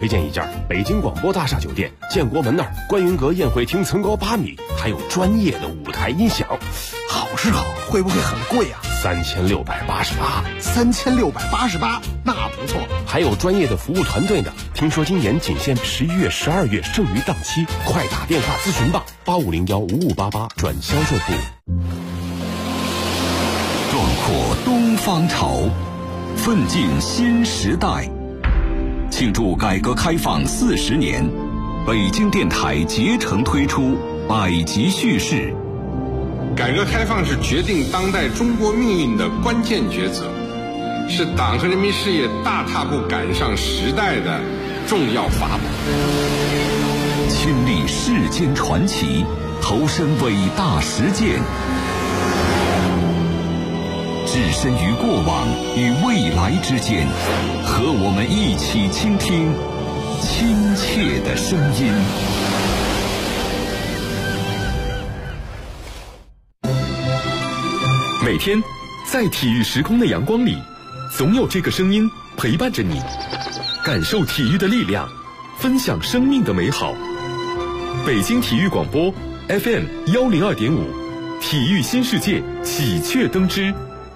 推荐一家北京广播大厦酒店建国门那儿观云阁宴会厅层高8米，还有专业的舞台音响。 好是好，会不会很贵啊？3688，那不错。 还有专业的服务团队呢。听说今年仅限11月、12月剩余档期，快打电话咨询吧，85015588转销售部。 壮阔东方潮，奋进新时代。庆祝改革开放40年，北京电台竭诚推出百集叙事。 改革开放是决定当代中国命运的关键抉择，是党和人民事业大踏步赶上时代的重要法宝。 亲历世间传奇，投身伟大实践，置身于过往与未来之间，和我们一起倾听亲切的声音。 每天在体育时空的阳光里，总有这个声音陪伴着你，感受体育的力量，分享生命的美好。北京体育广播 FM 102.5，体育新世界喜鹊登枝。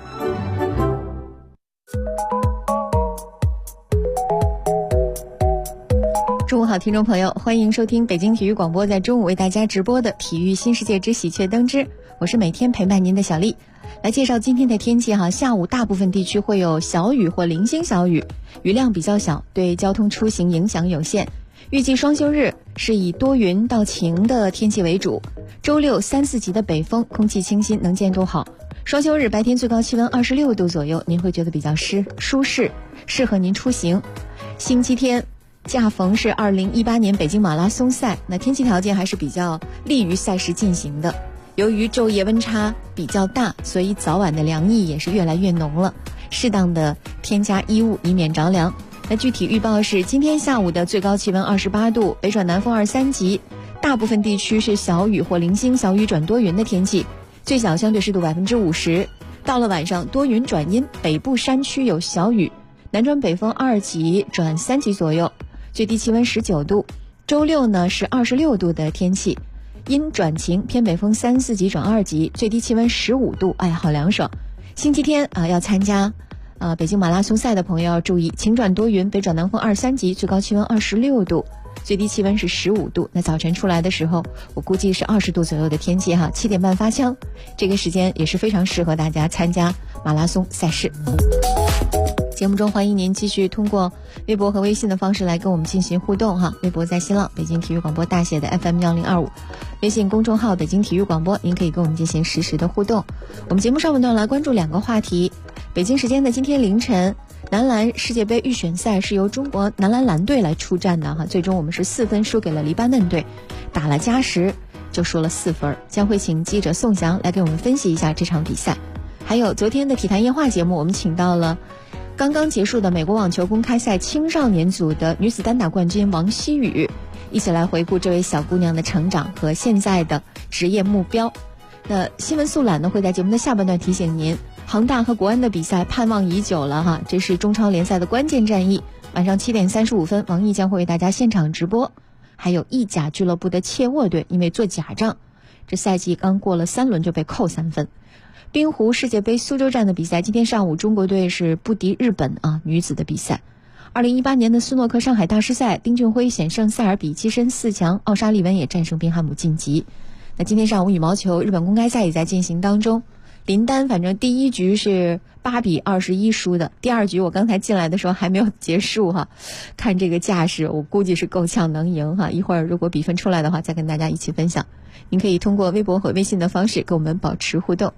中午好，听众朋友，欢迎收听北京体育广播在中午为大家直播的体育新世界之喜鹊登枝，我是每天陪伴您的小丽。来介绍今天的天气哈，下午大部分地区会有小雨或零星小雨，雨量比较小，对交通出行影响有限。预计双休日是以多云到晴的天气为主，周六3、4级的北风，空气清新，能见度好。双休日白天最高气温26度左右，您会觉得比较舒适，适合您出行。星期天恰逢是2018年北京马拉松赛，那天气条件还是比较利于赛事进行的。由于昼夜温差比较大，所以早晚的凉意也是越来越浓了，适当的添加衣物以免着凉。那具体预报是今天下午的最高气温28度，北转南风2、3级，大部分地区是小雨或零星小雨转多云的天气，最小相对湿度50%。到了晚上多云转阴，北部山区有小雨，南转北风2级转3级左右，最低气温19度。周六呢是26度的天气，阴转晴，偏北风3、4级转2级，最低气温15度，好凉爽。星期天要参加北京马拉松赛的朋友要注意，晴转多云，北转南风2、3级，最高气温26度，最低气温是15度。那早晨出来的时候，我估计是20度左右的天气哈，7点半发枪，这个时间也是非常适合大家参加马拉松赛事。节目中欢迎您继续通过微博和微信的方式来跟我们进行互动哈。微博在新浪北京体育广播大写的 FM 1025，微信公众号北京体育广播，您可以跟我们进行实时的互动。我们节目上半段来关注2个话题。北京时间的今天凌晨，男篮世界杯预选赛是由中国男篮蓝队来出战的哈，最终我们是4分输给了黎巴嫩队，打了加时就输了4分。将会请记者宋翔来给我们分析一下这场比赛。还有昨天的体坛夜话节目，我们请到了刚刚结束的美国网球公开赛青少年组的女子单打冠军王希雨，一起来回顾这位小姑娘的成长和现在的职业目标。那新闻速览呢，会在节目的下半段提醒您，恒大和国安的比赛盼望已久了哈，这是中超联赛的关键战役。晚上7点35分，王毅将会为大家现场直播。还有意甲俱乐部的切沃队，因为做假账，这赛季刚过了3轮就被扣3分。冰壶世界杯苏州站的比赛，今天上午中国队是不敌日本女子的比赛。2018年的斯诺克上海大师赛，丁俊晖险胜塞尔比跻身4强，奥沙利文也战胜宾汉姆晋级。那今天上午羽毛球日本公开赛也在进行当中，林丹反正第一局是8比21输的，第2局我刚才进来的时候还没有结束哈，看这个架势我估计是够呛能赢哈，一会儿如果比分出来的话再跟大家一起分享。您可以通过微博和微信的方式跟我们保持互动。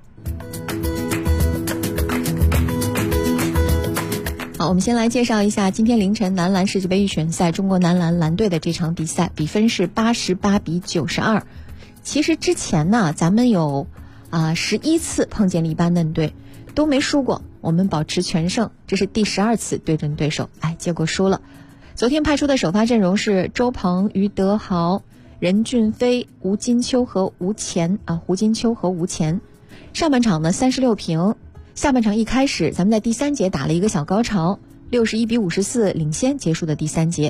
好，我们先来介绍一下今天凌晨男篮世界杯预选赛中国男篮蓝队的这场比赛，比分是88比92。其实之前呢，咱们有11次碰见黎巴嫩队都没输过，我们保持全胜，这是第12次对阵对手，结果输了。昨天派出的首发阵容是周鹏、于德豪、任骏飞、胡金秋和吴前。上半场呢36平，下半场一开始咱们在第3节打了一个小高潮，61比54领先结束的第3节。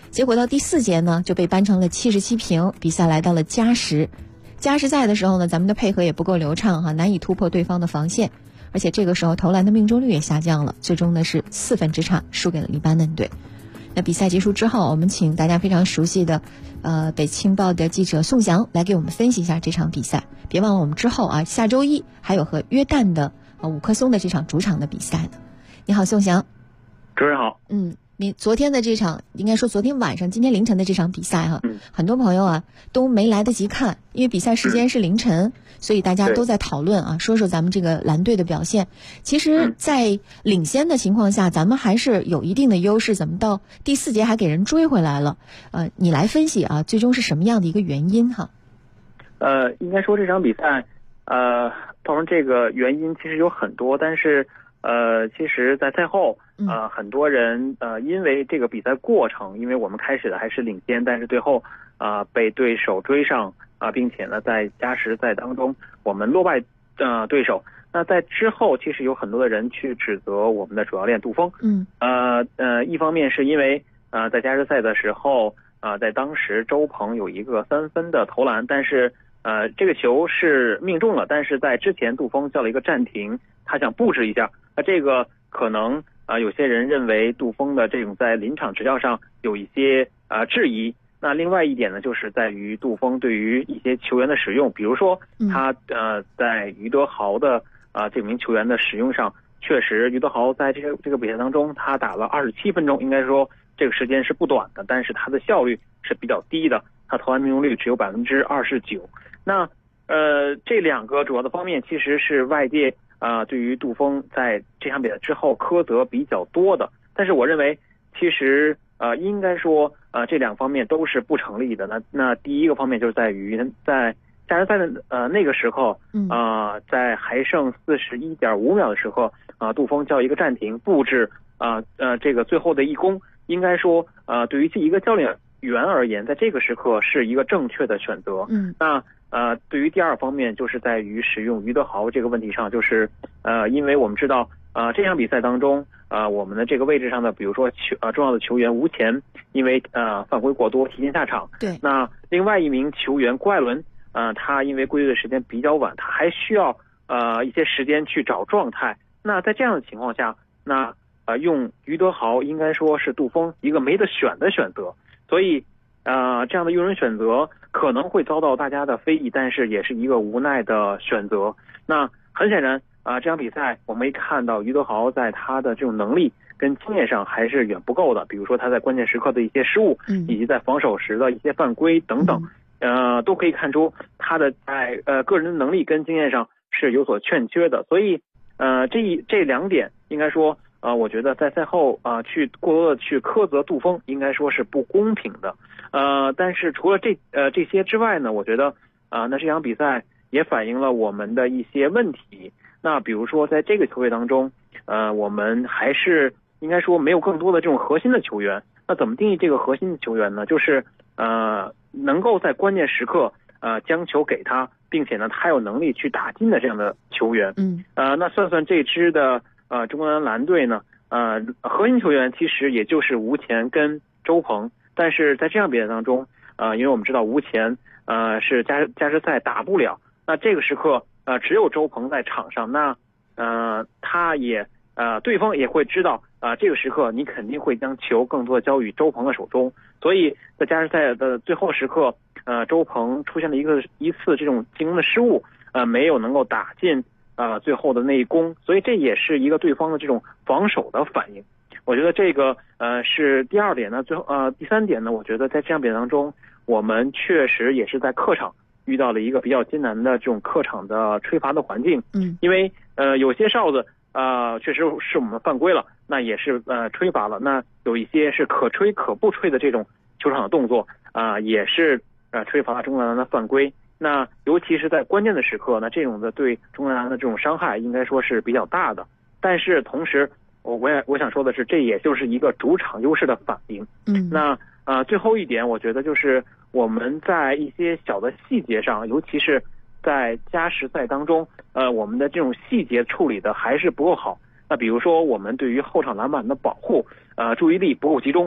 结果到第4节呢就被扳成了77平，比赛来到了加时。加时赛的时候呢，咱们的配合也不够流畅哈，难以突破对方的防线，而且这个时候投篮的命中率也下降了，最终呢是4分之差输给了黎巴嫩队。那比赛结束之后，我们请大家非常熟悉的北青报的记者宋翔来给我们分析一下这场比赛。别忘了我们之后啊，下周一还有和约旦的五棵松的这场主场的比赛呢。你好，宋翔。 主持人好。 你昨天的这场，应该说昨天晚上今天凌晨的这场比赛哈，很多朋友啊都没来得及看，因为比赛时间是凌晨，所以大家都在讨论啊，说说咱们这个蓝队的表现。其实在领先的情况下，咱们还是有一定的优势，怎么到第4节还给人追回来了？你来分析啊，最终是什么样的一个原因哈？ 应该说这场比赛造成这个原因其实有很多，但是其实在赛后很多人因为这个比赛过程，因为我们开始的还是领先，但是最后被对手追上并且呢在加时赛当中我们落败对手。那在之后其实有很多的人去指责我们的主教练杜锋。一方面是因为在加时赛的时候在当时周鹏有一个3分的投篮，但是这个球是命中了，但是在之前杜锋叫了一个暂停，他想布置一下。那这个可能有些人认为杜锋的这种在临场执教上有一些质疑。那另外一点呢，就是在于杜锋对于一些球员的使用，比如说他在于德豪的这名球员的使用上，确实于德豪在这个比赛当中他打了27分钟，应该说这个时间是不短的，但是他的效率是比较低的，他投篮命中率只有29%。那这2个主要的方面其实是外界对于杜锋在这场比赛之后苛责比较多的，但是我认为其实应该说这2方面都是不成立的。那第一个方面就是在于在加时赛的那个时候在还剩41.5秒的时候杜锋叫一个暂停，布置这个最后的一攻，应该说对于这一个教练员而言，在这个时刻是一个正确的选择。那对于第2方面，就是在于使用于德豪这个问题上，就是因为我们知道这场比赛当中我们的这个位置上的比如说重要的球员吴前因为犯规过多提前下场。 对。 那另外一名球员郭艾伦他因为归队的时间比较晚，他还需要一些时间去找状态。那在这样的情况下，那用于德豪应该说是杜锋一个没得选的选择，所以这样的用人选择可能会遭到大家的非议，但是也是一个无奈的选择。那很显然这场比赛我们看到于德豪在他的这种能力跟经验上还是远不够的，比如说他在关键时刻的一些失误以及在防守时的一些犯规等等都可以看出他的在个人的能力跟经验上是有所欠缺的。所以这2点应该说我觉得在赛后去过多的去苛责杜锋应该说是不公平的。但是除了这些之外呢，我觉得那这场比赛也反映了我们的一些问题。那比如说在这个球队当中我们还是应该说没有更多的这种核心的球员。那怎么定义这个核心的球员呢？就是能够在关键时刻将球给他，并且呢他有能力去打进的这样的球员。那算这支的中国蓝队呢核心球员其实也就是吴前跟周鹏。但是在这场比赛当中因为我们知道吴前是加时赛打不了，那这个时刻只有周鹏在场上，那他也对方也会知道这个时刻你肯定会将球更多的交予周鹏的手中，所以在加时赛的最后时刻周鹏出现了一次这种进攻的失误没有能够打进最后的那一攻，所以这也是一个对方的这种防守的反应。我觉得这个是第2点呢。第3点呢，我觉得在这场比赛当中我们确实也是在客场遇到了一个比较艰难的这种客场的吹罚的环境。因为有些哨子确实是我们犯规了，那也是吹罚了，那有一些是可吹可不吹的这种球场的动作也是吹罚了中国男篮的犯规。那尤其是在关键的时刻，那这种的对中国男篮的这种伤害应该说是比较大的。但是同时我想说的是，这也就是一个主场优势的反应。那最后一点我觉得就是我们在一些小的细节上，尤其是在加时赛当中我们的这种细节处理的还是不够好。那比如说我们对于后场篮板的保护注意力不够集中。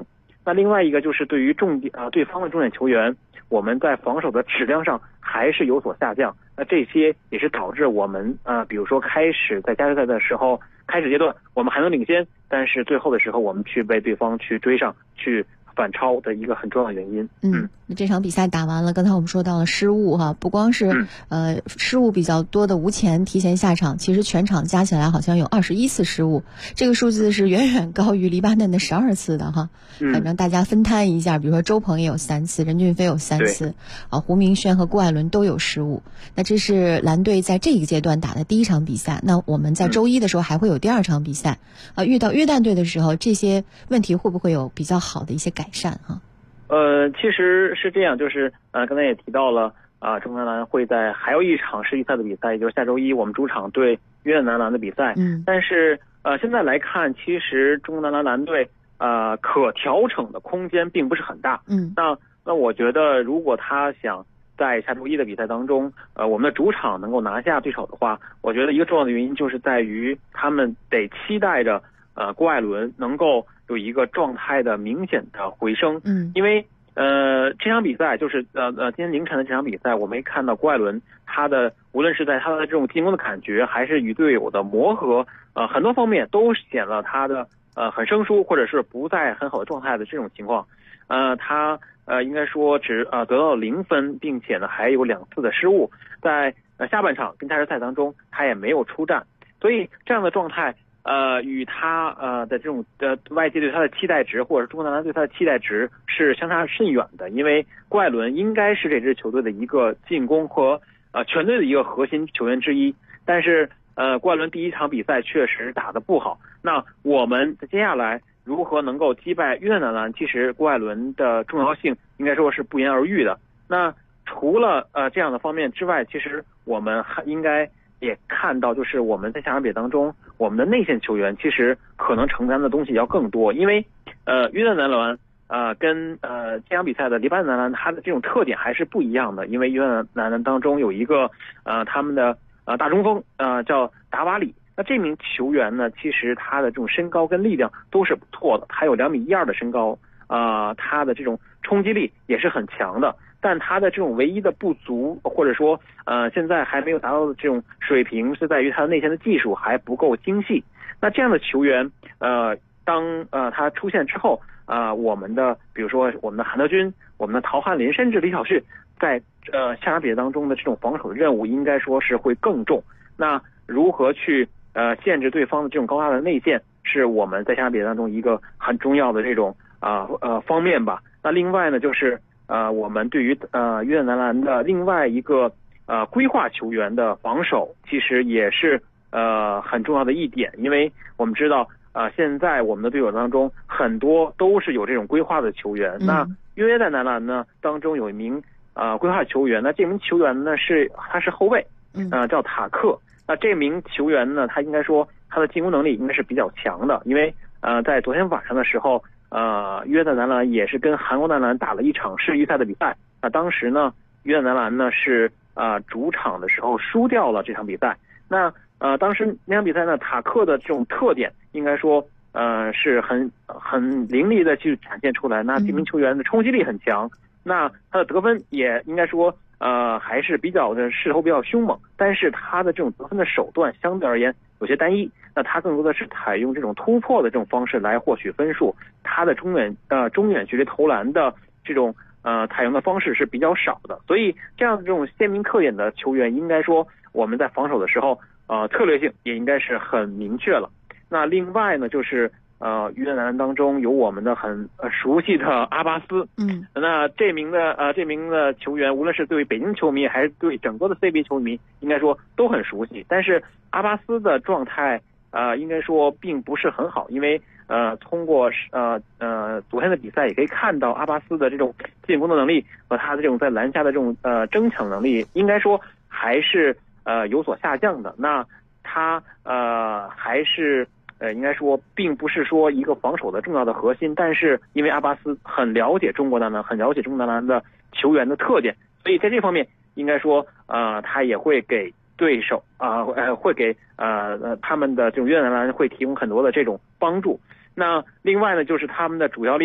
那另外一个就是对于对方的重点球员，我们在防守的质量上还是有所下降。那这些也是导致我们比如说开始在加时赛的时候，开始阶段我们还能领先，但是最后的时候我们去被对方去追上去反超的一个很重要的原因。 这场比赛打完了，刚才我们说到了失误哈，不光是失误比较多的吴前提前下场，其实全场加起来好像有21次失误，这个数字是远远高于黎巴嫩的12次的哈。反正大家分摊一下，比如说周鹏也有3次，任骏飞有3次，胡明轩和郭艾伦都有失误。那这是蓝队在这一个阶段打的第一场比赛，那我们在周一的时候还会有第2场比赛遇到约旦队的时候，这些问题会不会有比较好的一些改善哈？ 其实是这样，就是刚才也提到了中国男篮会在还有一场世预赛的比赛，也就是下周一我们主场对约旦男篮的比赛。但是现在来看，其实中国男篮蓝队可调整的空间并不是很大。那我觉得如果他想在下周一的比赛当中我们的主场能够拿下对手的话，我觉得一个重要的原因就是在于他们得期待着郭艾伦能够有一个状态的明显的回升。因为这场比赛就是今天凌晨的这场比赛，我们看到郭艾伦他的无论是在他的这种进攻的感觉，还是与队友的磨合，很多方面都显了他的很生疏或者是不在很好的状态的这种情况。他应该说只得到了0分，并且呢还有2次的失误，在下半场跟加时赛当中他也没有出战，所以这样的状态与他的这种外界对他的期待值，或者中国男篮对他的期待值是相差甚远的。因为郭艾伦应该是这支球队的一个进攻和全队的一个核心球员之一，但是郭艾伦第一场比赛确实打得不好。那我们接下来如何能够击败约旦男篮，其实郭艾伦的重要性应该说是不言而喻的。那除了这样的方面之外，其实我们还应该也看到，就是我们在下场比赛当中，我们的内线球员其实可能承担的东西要更多。因为约旦男篮跟这场比赛的黎巴嫩男篮它的这种特点还是不一样的。因为约旦男篮当中有一个他们的大中锋叫达瓦里，那这名球员呢，其实他的这种身高跟力量都是不错的，他有2.12米的身高，他的这种冲击力也是很强的。但他的这种唯一的不足，或者说现在还没有达到的这种水平，是在于他的内线的技术还不够精细。那这样的球员当他出现之后，我们的比如说我们的韩德君、我们的陶汉林，甚至李晓旭，在下场比赛当中的这种防守的任务应该说是会更重。那如何去限制对方的这种高大的内线，是我们在下场比赛当中一个很重要的这种方面吧。那另外呢，就是我们对于约旦男篮的另外一个规划球员的防守，其实也是很重要的一点。因为我们知道现在我们的队友当中很多都是有这种规划的球员。那约旦男篮呢当中有一名规划球员，那这名球员呢他是后卫，叫塔克。那这名球员呢，他应该说他的进攻能力应该是比较强的。因为在昨天晚上的时候约旦男篮也是跟韩国男篮打了一场世预赛的比赛。那当时呢约旦男篮呢是主场的时候输掉了这场比赛。那当时那场比赛呢，塔克的这种特点应该说是很凌厉的去展现出来。那这名球员的冲击力很强，那他的得分也应该说还是比较的势头比较凶猛，但是他的这种得分的手段相对而言有些单一。那他更多的是采用这种突破的这种方式来获取分数，他的中远距离投篮的这种采用的方式是比较少的。所以这样的这种鲜明特点的球员，应该说我们在防守的时候策略性也应该是很明确了。那另外呢，就是约旦男篮当中有我们的很熟悉的阿巴斯。那这名的球员，无论是对北京球迷还是对整个的 CBA 球迷，应该说都很熟悉。但是阿巴斯的状态应该说并不是很好。因为通过昨天的比赛也可以看到阿巴斯的这种进攻的能力和他的这种在篮下的这种争抢能力，应该说还是有所下降的。那他还是应该说并不是说一个防守的重要的核心，但是因为阿巴斯很了解中国男篮，很了解中国男篮的球员的特点，所以在这方面应该说他也会给对手会给他们的这种约旦男篮会提供很多的这种帮助。那另外呢，就是他们的主教练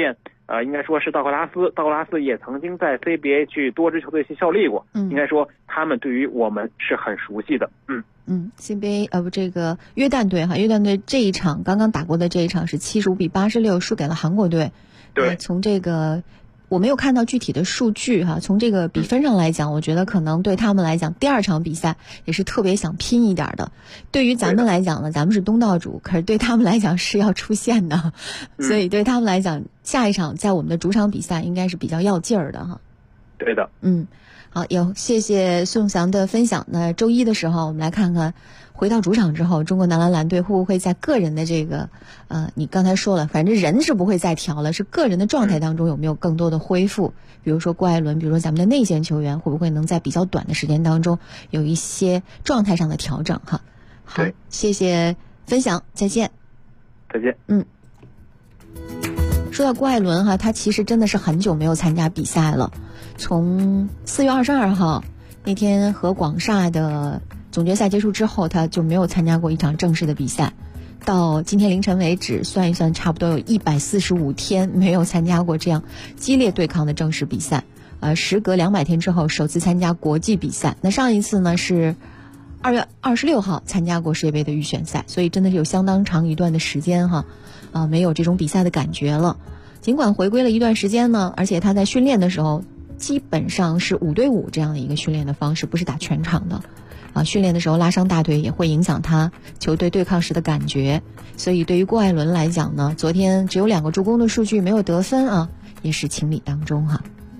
应该说是道格拉斯也曾经在 CBA 去多支球队去效力过，应该说他们对于我们是很熟悉的。 CBA 这个约旦队约旦队这一场刚刚打过的这一场是75-86输给了韩国队。 对， 从这个我没有看到具体的数据从这个比分上来讲，我觉得可能对他们来讲第二场比赛也是特别想拼一点的。对于咱们来讲呢，咱们是东道主，可是对他们来讲是要出线的，所以对他们来讲下一场在我们的主场比赛应该是比较要劲儿的对的。 好，谢谢宋翔的分享。那周一的时候我们来看看回到主场之后，中国男篮篮队会不会在个人的这个你刚才说了，反正人是不会再调了，是个人的状态当中有没有更多的恢复，比如说郭艾伦，比如说咱们的内线球员会不会能在比较短的时间当中有一些状态上的调整好，谢谢分享，再见。 再见。 说到郭艾伦他其实真的是很久没有参加比赛了，从4月22号那天和广厦的总决赛结束之后，他就没有参加过一场正式的比赛，到今天凌晨为止算一算差不多有145天没有参加过这样激烈对抗的正式比赛，时隔200天之后首次参加国际比赛。那上一次呢是2月26号参加过世界杯的预选赛，所以真的是有相当长一段的时间没有这种比赛的感觉了。尽管回归了一段时间呢，而且他在训练的时候基本上是5对5这样的一个训练的方式，不是打全场的训练的时候拉伤大腿也会影响他球队对抗时的感觉，所以对于郭艾伦来讲呢，昨天只有2个助攻的数据没有得分也是情理当中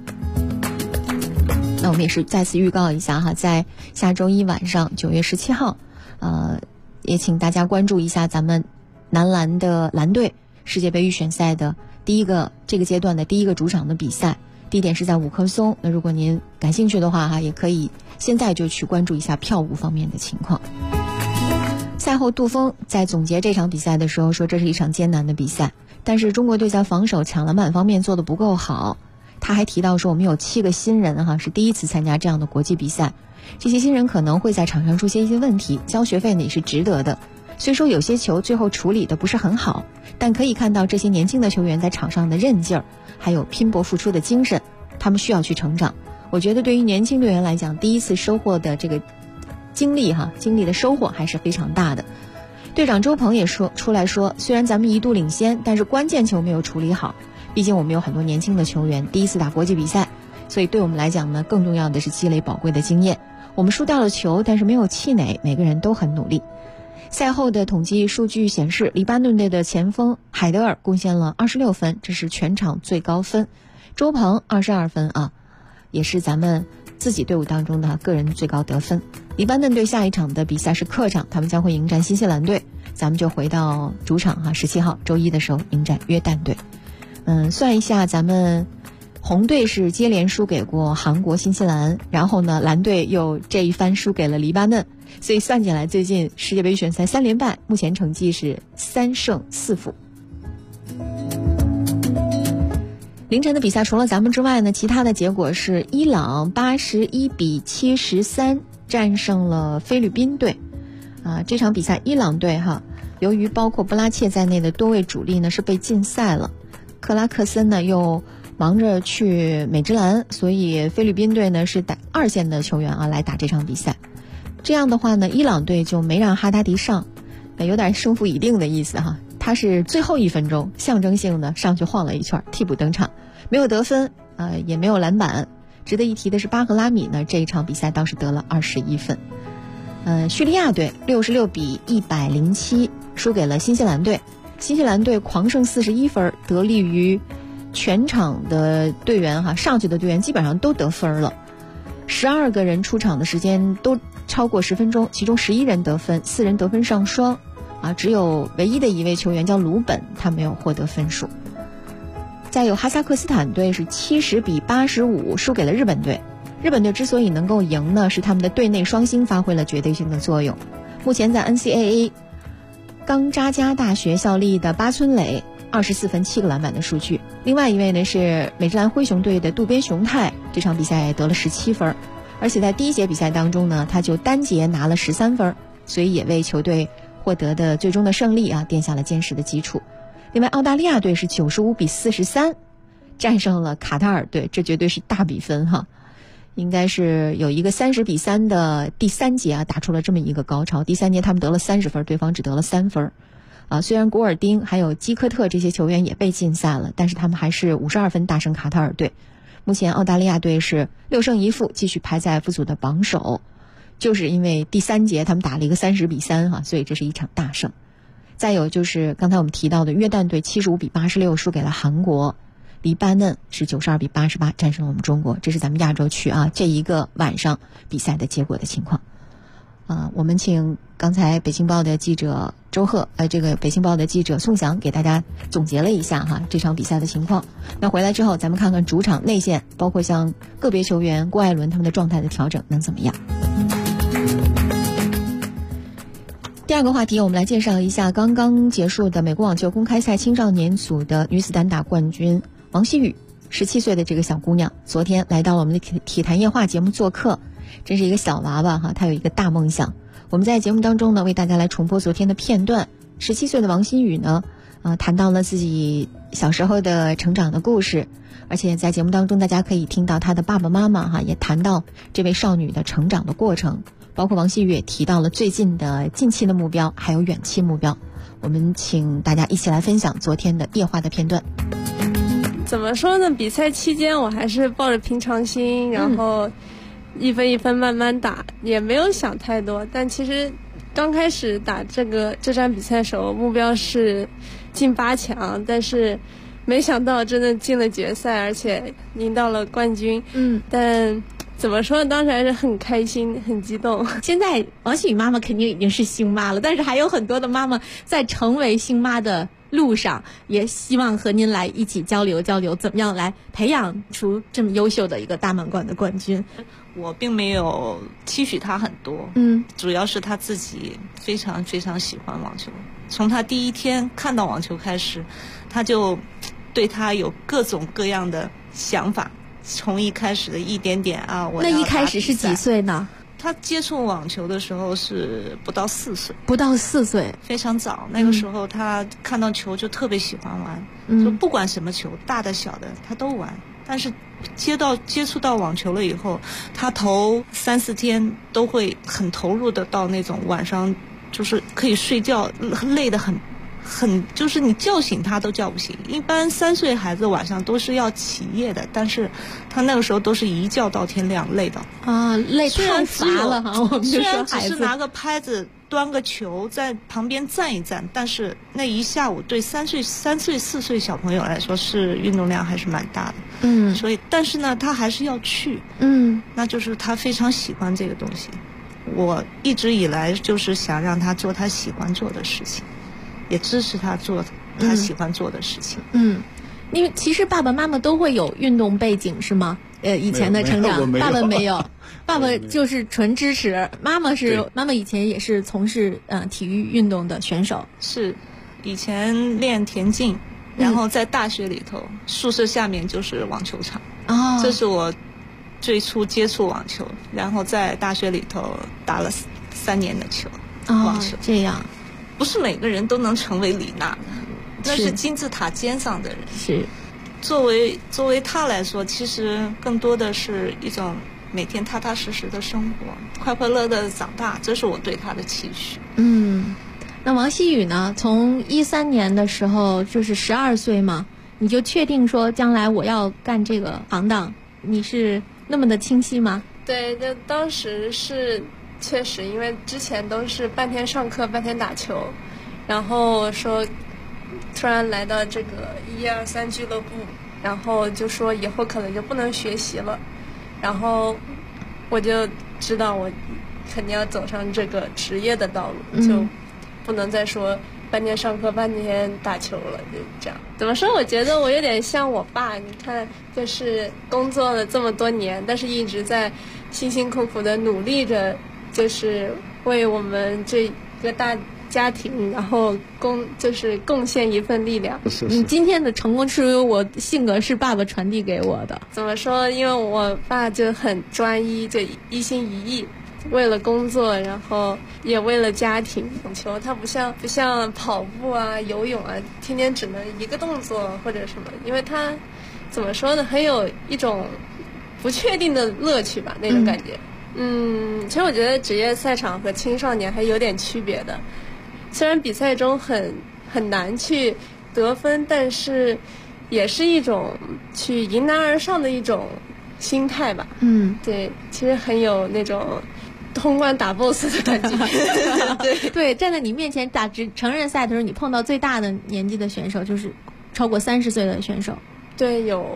那我们也是再次预告一下在下周一晚上9月17号也请大家关注一下咱们男篮的篮队世界杯预选赛的这个阶段的第一个主场的比赛，地点是在五棵松。那如果您感兴趣的话也可以现在就去关注一下票务方面的情况。赛后杜峰在总结这场比赛的时候说，这是一场艰难的比赛，但是中国队在防守抢篮板方面做得不够好。他还提到说，我们有7个新人是第一次参加这样的国际比赛，这些新人可能会在场上出现一些问题，交学费呢也是值得的。虽说有些球最后处理的不是很好，但可以看到这些年轻的球员在场上的韧劲儿，还有拼搏付出的精神，他们需要去成长。我觉得对于年轻队员来讲，第一次收获的这个经历的收获还是非常大的。队长周鹏也出来说，虽然咱们一度领先，但是关键球没有处理好，毕竟我们有很多年轻的球员第一次打国际比赛，所以对我们来讲呢，更重要的是积累宝贵的经验。我们输掉了球，但是没有气馁，每个人都很努力。赛后的统计数据显示，黎巴嫩队的前锋海德尔贡献了26分，这是全场最高分。周鹏22分也是咱们自己队伍当中的个人最高得分。黎巴嫩队下一场的比赛是客场，他们将会迎战新西兰队。咱们就回到主场17号周一的时候迎战约旦队。算一下，咱们红队是接连输给过韩国、新西兰，然后呢蓝队又这一番输给了黎巴嫩，所以算起来最近世界杯预选赛3连败，目前成绩是3胜4负。凌晨的比赛除了咱们之外呢，其他的结果是伊朗81-73战胜了菲律宾队。这场比赛伊朗队由于包括布拉切在内的多位主力呢是被禁赛了，克拉克森呢又忙着去美职篮，所以菲律宾队呢是带2线的球员来打这场比赛。这样的话呢，伊朗队就没让哈达迪上，有点胜负已定的意思他是最后1分钟象征性的上去晃了一圈，替补登场，没有得分也没有篮板。值得一提的是巴赫拉米呢这一场比赛倒是得了21分。叙利亚队66-107输给了新西兰队，新西兰队狂胜41分，得力于全场的队员上去的队员基本上都得分了，12个人出场的时间都超过10分钟，其中11人得分，4人得分上双只有唯一的一位球员叫鲁本，他没有获得分数。再有哈萨克斯坦队是70-85输给了日本队。日本队之所以能够赢呢，是他们的队内双星发挥了绝对性的作用。目前在 NCAA 冈扎加大学效力的八村垒24分7个篮板的数据，另外一位呢是美职篮灰熊队的渡边雄太，这场比赛得了17分，而且在第一节比赛当中呢，他就单节拿了13分，所以也为球队获得的最终的胜利奠下了坚实的基础。另外澳大利亚队是95-43 战胜了卡塔尔队，这绝对是大比分哈。应该是有一个30-3的第3节啊，打出了这么一个高潮。第3节他们得了30分，对方只得了3分。虽然古尔丁还有基科特这些球员也被禁赛了，但是他们还是52分大胜卡塔尔队。目前澳大利亚队是6胜1负，继续排在F组的榜首。就是因为第3节他们打了一个30-3哈，所以这是一场大胜。再有就是刚才我们提到的约旦队75-86输给了韩国。黎巴嫩是92-88战胜了我们中国，这是咱们亚洲区啊这一个晚上比赛的结果的情况。我们请刚才北京报的记者周贺，这个北京报的记者宋翔给大家总结了一下哈这场比赛的情况。那回来之后，咱们看看主场内线，包括像个别球员郭艾伦他们的状态的调整能怎么样。第二个话题，我们来介绍一下刚刚结束的美国网球公开赛青少年组的女子单打冠军王希雨，17岁的这个小姑娘，昨天来到了我们的体坛夜话节目做客，真是一个小娃娃哈，她有一个大梦想。我们在节目当中呢，为大家来重播昨天的片段。17岁的王希雨呢，谈到了自己小时候的成长的故事，而且在节目当中，大家可以听到她的爸爸妈妈哈，也谈到这位少女的成长的过程，包括王希雨也提到了最近的近期的目标，还有远期目标。我们请大家一起来分享昨天的夜话的片段。 怎么说呢？比赛期间我还是抱着平常心，然后一分一分慢慢打，也没有想太多。但其实刚开始打这场比赛的时候，目标是进8强，但是没想到真的进了决赛，而且赢到了冠军。但怎么说呢？当时还是很开心，很激动。 现在王希雨妈妈肯定已经是星妈了，但是还有很多的妈妈在成为星妈的路上，也希望和您来一起交流交流，怎么样来培养出这么优秀的一个大满贯的冠军。 我并没有期许他很多，主要是他自己非常非常喜欢网球，从他第一天看到网球开始，他就对他有各种各样的想法，从一开始的一点点我那一开始是几岁呢？ 他接触网球的时候是不到4岁， 非常早。那个时候他看到球就特别喜欢玩，就不管什么球，大的小的他都玩。但是接触到网球了以后，他头3-4天都会很投入的到那种晚上就是可以睡觉，累得很就是你叫醒他都叫不醒。一般3岁孩子晚上都是要起夜的，但是他那个时候都是一觉到天亮，累的累太乏了哈。我们就说虽然只是拿个拍子端个球在旁边站一站，但是那一下午对3岁4岁小朋友来说是运动量还是蛮大的。所以但是呢他还是要去，那就是他非常喜欢这个东西。我一直以来就是想让他做他喜欢做的事情，也支持他做他喜欢做的事情。 因为其实爸爸妈妈都会有运动背景是吗？以前的成长，爸爸没有，爸爸就是纯支持。妈妈以前也是从事体育运动的选手， 是以前练田径，然后在大学里头，宿舍下面就是网球场。这是我最初接触网球，然后在大学里头打了3年的球，网球。 这样。 不是每个人都能成为李娜的，那是金字塔尖上的人。 是， 作为他来说，其实更多的是一种每天踏踏实实的生活，快快乐乐的长大，这是我对他的期许。 那王希雨呢？从13年的时候就是12岁嘛，你就确定说将来我要干这个行当，你是那么的清晰吗？ 对，就当时是。确实，因为之前都是半天上课半天打球，然后说突然来到这个123俱乐部，然后就说以后可能就不能学习了，然后我就知道我肯定要走上这个职业的道路，就不能再说半天上课半天打球了，就这样。怎么说？我觉得我有点像我爸，你看，就是工作了这么多年，但是一直在辛辛苦苦的努力着，就是为我们这个大家庭，然后贡献一份力量。 你今天的成功是因为我性格是爸爸传递给我的。 怎么说？因为我爸就很专一，就一心一意，为了工作，然后也为了家庭。网球它不像跑步啊、游泳啊，天天只能一个动作或者什么，因为它怎么说呢，很有一种不确定的乐趣吧，那种感觉。其实我觉得职业赛场和青少年还有点区别的，虽然比赛中很难去得分，但是也是一种去迎难而上的一种心态吧。对，其实很有那种通关打 BOSS 的感觉。 对，站在你面前打成人赛的时候，你碰到最大的年纪的选手就是超过30岁的选手。 对，有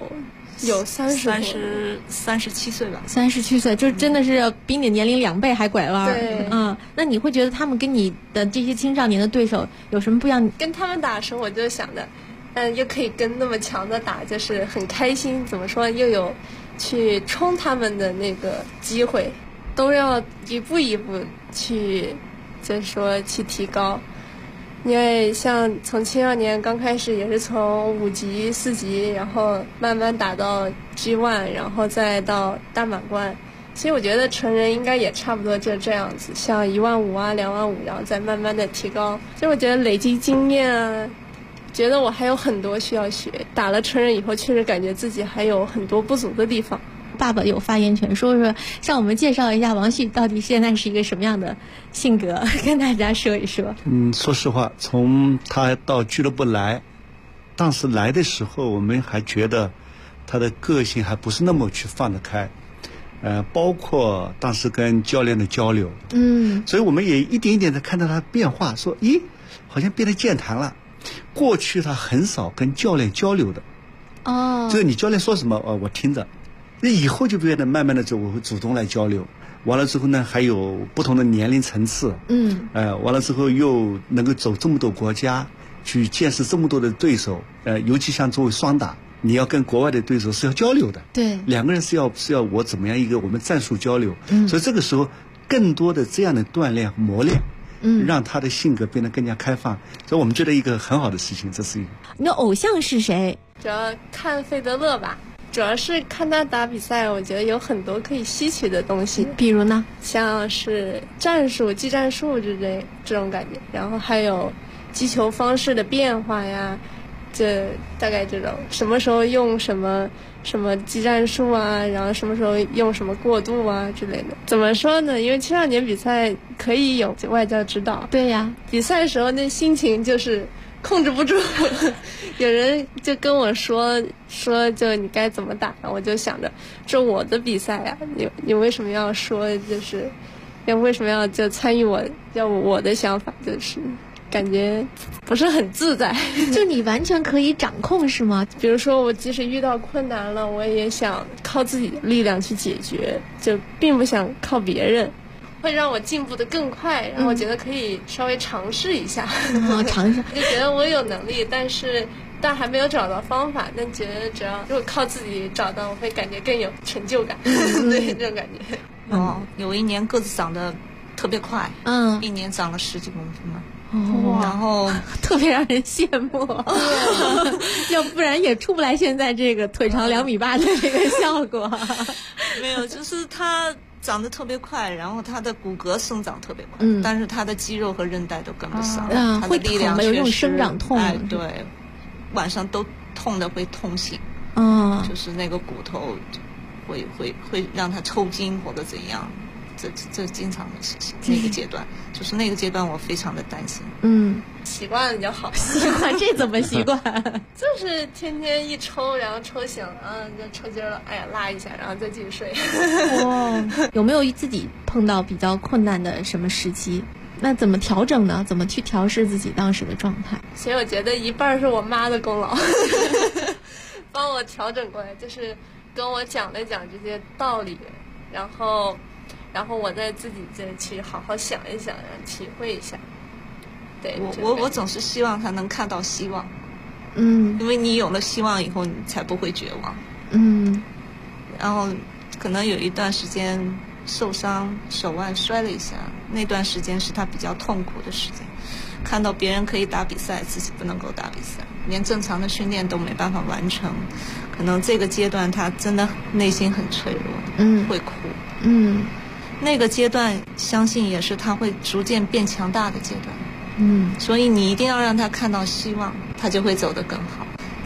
37岁吧。 37岁，就真的是比你年龄2倍还拐弯。 对， 那你会觉得他们跟你的这些青少年的对手有什么不一样？ 跟他们打的时候，我就想着，又可以跟那么强的打，就是很开心。怎么说，又有去冲他们的那个机会，都要一步一步去，就是说去提高。因为像从青少年刚开始也是从5级、4级，然后慢慢打到 G1， 然后再到大满贯。其实我觉得成人应该也差不多就这样子，像15000啊、25000，然后再慢慢的提高。其实我觉得累积经验啊，觉得我还有很多需要学。打了成人以后，确实感觉自己还有很多不足的地方。 爸爸有发言权，说向我们介绍一下王旭到底现在是一个什么样的性格，跟大家说一说。 说实话，从他到俱乐部来，当时来的时候，我们还觉得他的个性还不是那么去放得开，包括当时跟教练的交流，所以我们也一点一点的看到他变化，说，咦，好像变得健谈了。过去他很少跟教练交流的，就是你教练说什么，我听着。那以后就变得慢慢的我会主动来交流，完了之后呢，还有不同的年龄层次，完了之后又能够走这么多国家，去见识这么多的对手，尤其像作为双打，你要跟国外的对手是要交流的， 对， 两个人是要我怎么样一个我们战术交流，所以这个时候更多的这样的锻炼磨练，让他的性格变得更加开放，所以我们觉得一个很好的事情，这是一个。 你的偶像是谁？ 主要看费德勒吧。主要是看他打比赛，我觉得有很多可以吸取的东西。 比如呢， 像是战术、技战术这种感觉，然后还有击球方式的变化呀，这大概这种什么时候用什么技战术啊，然后什么时候用什么过渡啊之类的。怎么说呢？因为青少年比赛可以有外教指导。 对呀， 比赛的时候那心情就是控制不住，有人就跟我说就你该怎么打，我就想着这我的比赛呀，你为什么要说就是为什么要就参与我的想法，就是感觉不是很自在。 就你完全可以掌控是吗？ 比如说我即使遇到困难了，我也想靠自己的力量去解决，就并不想靠别人，会让我进步的更快，然后我觉得可以稍微尝试一下， 尝试就觉得我有能力，但还没有找到方法，但觉得只要如果靠自己找到，我会感觉更有成就感，对，这种感觉。 有一年个子长得特别快，一年长了10几公分嘛。然后特别让人羡慕，要不然也出不来现在这个腿长2.8米的这个效果。 没有，就是他长得特别快，然后他的骨骼生长特别快，但是他的肌肉和韧带都跟不上，他的力量会有生长痛， 对，晚上都痛的会痛醒，就是那个骨头会让他抽筋或者怎样。这经常的事情。那个阶段，就是那个阶段，我非常的担心。 习惯了就好。 习惯这怎么习惯？ 就是天天一抽，然后抽醒了，就抽筋了，哎呀拉一下，然后再继续睡。 有没有自己碰到比较困难的什么时期？那怎么调整呢？怎么去调试自己当时的状态？ 其实我觉得一半是我妈的功劳，帮我调整过来，就是跟我讲了讲这些道理，然后我再自己再去好好想一想，然后体会一下。对， 我总是希望他能看到希望，因为你有了希望以后，你才不会绝望。然后可能有一段时间受伤，手腕摔了一下，那段时间是他比较痛苦的时间。看到别人可以打比赛，自己不能够打比赛，连正常的训练都没办法完成，可能这个阶段他真的内心很脆弱，会哭。那个阶段相信也是他会逐渐变强大的阶段。所以你一定要让他看到希望，他就会走得更好。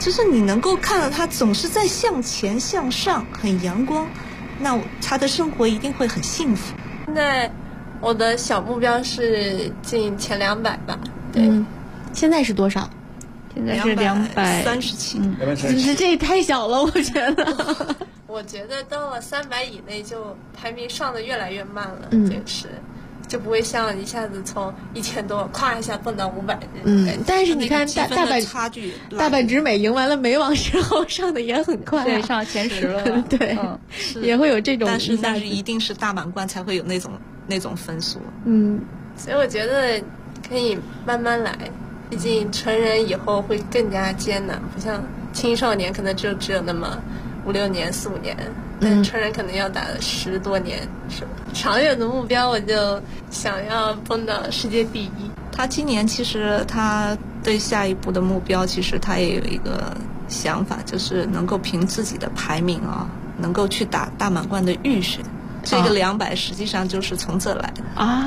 就是你能够看到他总是在向前向上，很阳光，那他的生活一定会很幸福。 现在我的小目标是进前200吧。对， 现在是多少？ 现在是 237。 这太小了，我觉得。 我觉得到了300以内就排名上的越来越慢了，就不会像一下子从1000多咵一下蹦到500。 但是你看大阪直美赢完了美网之后上的也很快， 对，上前10了。 对，也会有这种， 但是一定是大满贯才会有那种分数。 所以我觉得可以慢慢来，毕竟成人以后会更加艰难，不像青少年可能只有那么5-6年、4-5年，但成人可能要打10多年，是吧？长远的目标我就想要蹦到世界第1。 他今年其实他对下一步的目标，其实他也有一个想法，就是能够凭自己的排名能够去打大满贯的预选。这个200实际上就是从这来的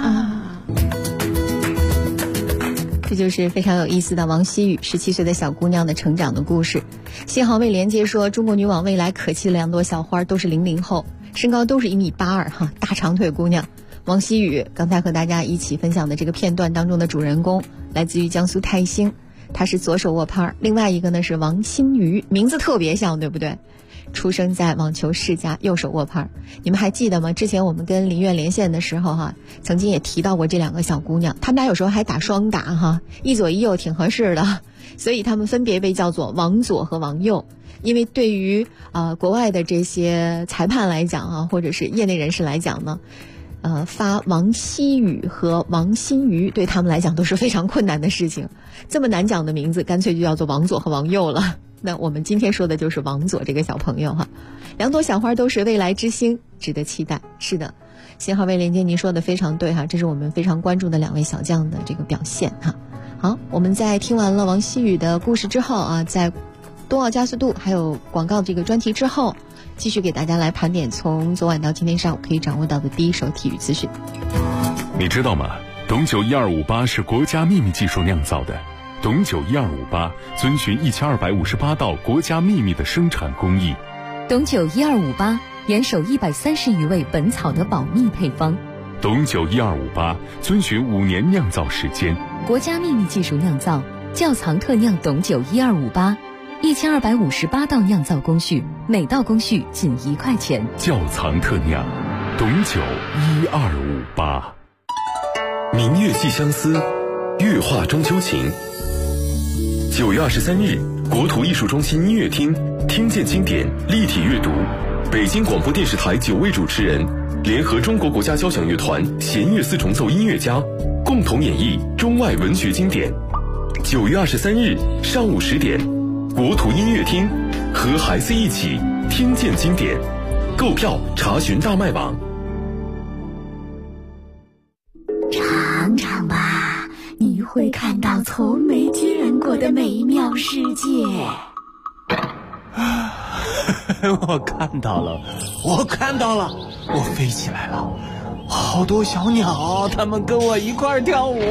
这就是非常有意思的王希雨17岁的小姑娘的成长的故事。新航卫连接说，中国女网未来可期的2朵小花都是00后，身高都是1.82米大长腿姑娘。王希雨刚才和大家一起分享的这个片段当中的主人公来自于江苏泰兴，她是左手握拍，另外一个呢是王新瑜，名字特别像，对不对？出生在网球世家，右手握拍。你们还记得吗？之前我们跟林苑连线的时候曾经也提到过这2个小姑娘，她们俩有时候还打双打一左一右挺合适的，所以她们分别被叫做王左和王右。因为对于国外的这些裁判来讲或者是业内人士来讲呢，发王希雨和王新瑜对他们来讲都是非常困难的事情，这么难讲的名字干脆就叫做王左和王右了。那我们今天说的就是王左这个小朋友2朵小花都是未来之星，值得期待。是的，新号位连接您说的非常对这是我们非常关注的2位小将的这个表现好，我们在听完了王希雨的故事之后在冬奥加速度还有广告这个专题之后，继续给大家来盘点从昨晚到今天上午可以掌握到的第一手体育资讯。 你知道吗？董酒1258是国家秘密技术酿造的。董酒1258遵循1258道国家秘密的生产工艺。 董酒1258严守130余味本草的保密配方。 董酒1258遵循5年酿造时间， 国家秘密技术酿造，窖藏特酿董酒1258，1258道酿造工序，每道工序仅1块钱。 窖藏特酿，董酒1258。 明月寄相思，月画中秋情。9月23日，国土艺术中心音乐厅听见经典立体阅读，北京广播电视台9位主持人联合中国国家交响乐团弦乐4重奏音乐家共同演绎中外文学经典。9月23日上午10点，国土音乐厅和孩子一起听见经典，购票查询大麦网。 尝尝吧，你会看到从没见过的美妙世界。 我看到了，我飞起来了，好多小鸟，它们跟我一块跳舞。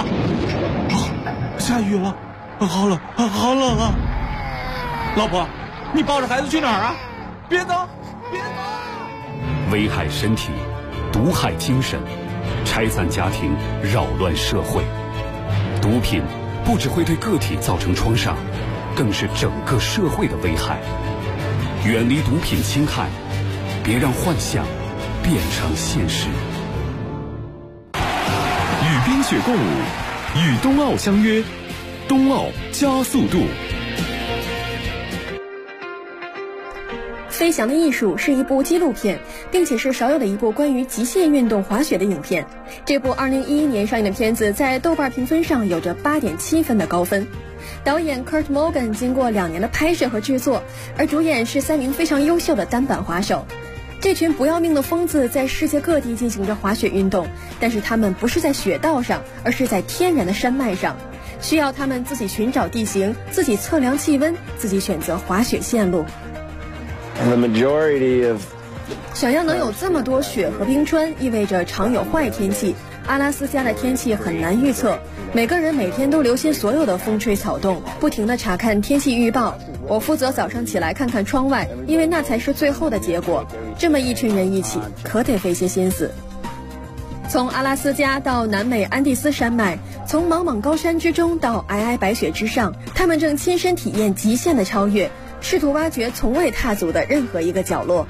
下雨了，好冷啊！老婆，你抱着孩子去哪儿啊？别走！ 危害身体，毒害精神，拆散家庭，扰乱社会。毒品不只会对个体造成创伤，更是整个社会的危害。远离毒品侵害，别让幻想变成现实。 与冰雪共舞，与冬奥相约，冬奥加速度。 飞翔的艺术是一部纪录片，并且是少有的一部关于极限运动滑雪的影片。这部2011年上映的片子在豆瓣评分上有着8.7分的高分。导演 Kurt Morgan 经过2年的拍摄和制作，而主演是3名非常优秀的单板滑手。这群不要命的疯子在世界各地进行着滑雪运动，但是他们不是在雪道上，而是在天然的山脉上，需要他们自己寻找地形，自己测量气温，自己选择滑雪线路。想要能有这么多雪和冰川，意味着常有坏天气。阿拉斯加的天气很难预测，每个人每天都留心所有的风吹草动，不停地查看天气预报。 我负责早上起来看看窗外，因为那才是最后的结果。这么一群人一起，可得费些心思。从阿拉斯加到南美安第斯山脉，从莽莽高山之中到皑皑白雪之上，他们正亲身体验极限的超越，试图挖掘从未踏足的任何一个角落。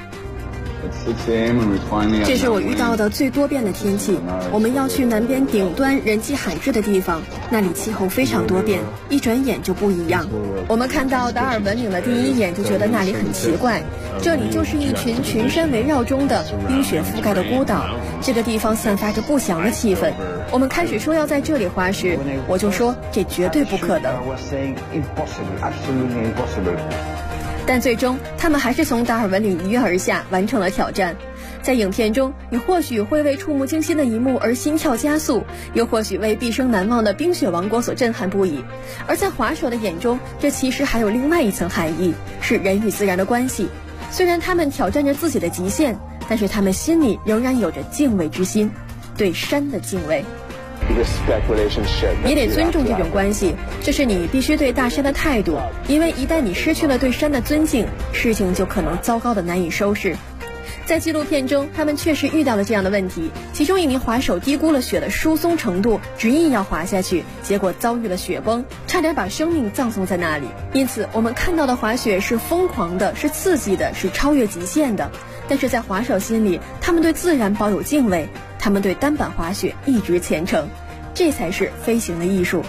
这是我遇到的最多变的天气。我们要去南边顶端人迹罕至的地方，那里气候非常多变，一转眼就不一样。我们看到达尔文岭的第一眼就觉得那里很奇怪，这里就是一群群山围绕中的冰雪覆盖的孤岛，这个地方散发着不祥的气氛。我们开始说要在这里滑时，我就说这绝对不可能。但最终他们还是从达尔文岭一跃而下，完成了挑战。在影片中，你或许会为触目惊心的一幕而心跳加速，又或许为毕生难忘的冰雪王国所震撼不已。而在滑手的眼中，这其实还有另外一层含义，是人与自然的关系。虽然他们挑战着自己的极限，但是他们心里仍然有着敬畏之心，对山的敬畏。你得尊重这种关系，这是你必须对大山的态度，因为一旦你失去了对山的尊敬，事情就可能糟糕的难以收拾。在纪录片中，他们确实遇到了这样的问题，其中一名滑手低估了雪的疏松程度，执意要滑下去，结果遭遇了雪崩，差点把生命葬送在那里。因此我们看到的滑雪是疯狂的，是刺激的，是超越极限的，但是在滑手心里，他们对自然保有敬畏，他们对单板滑雪一直虔诚，这才是飞行的艺术。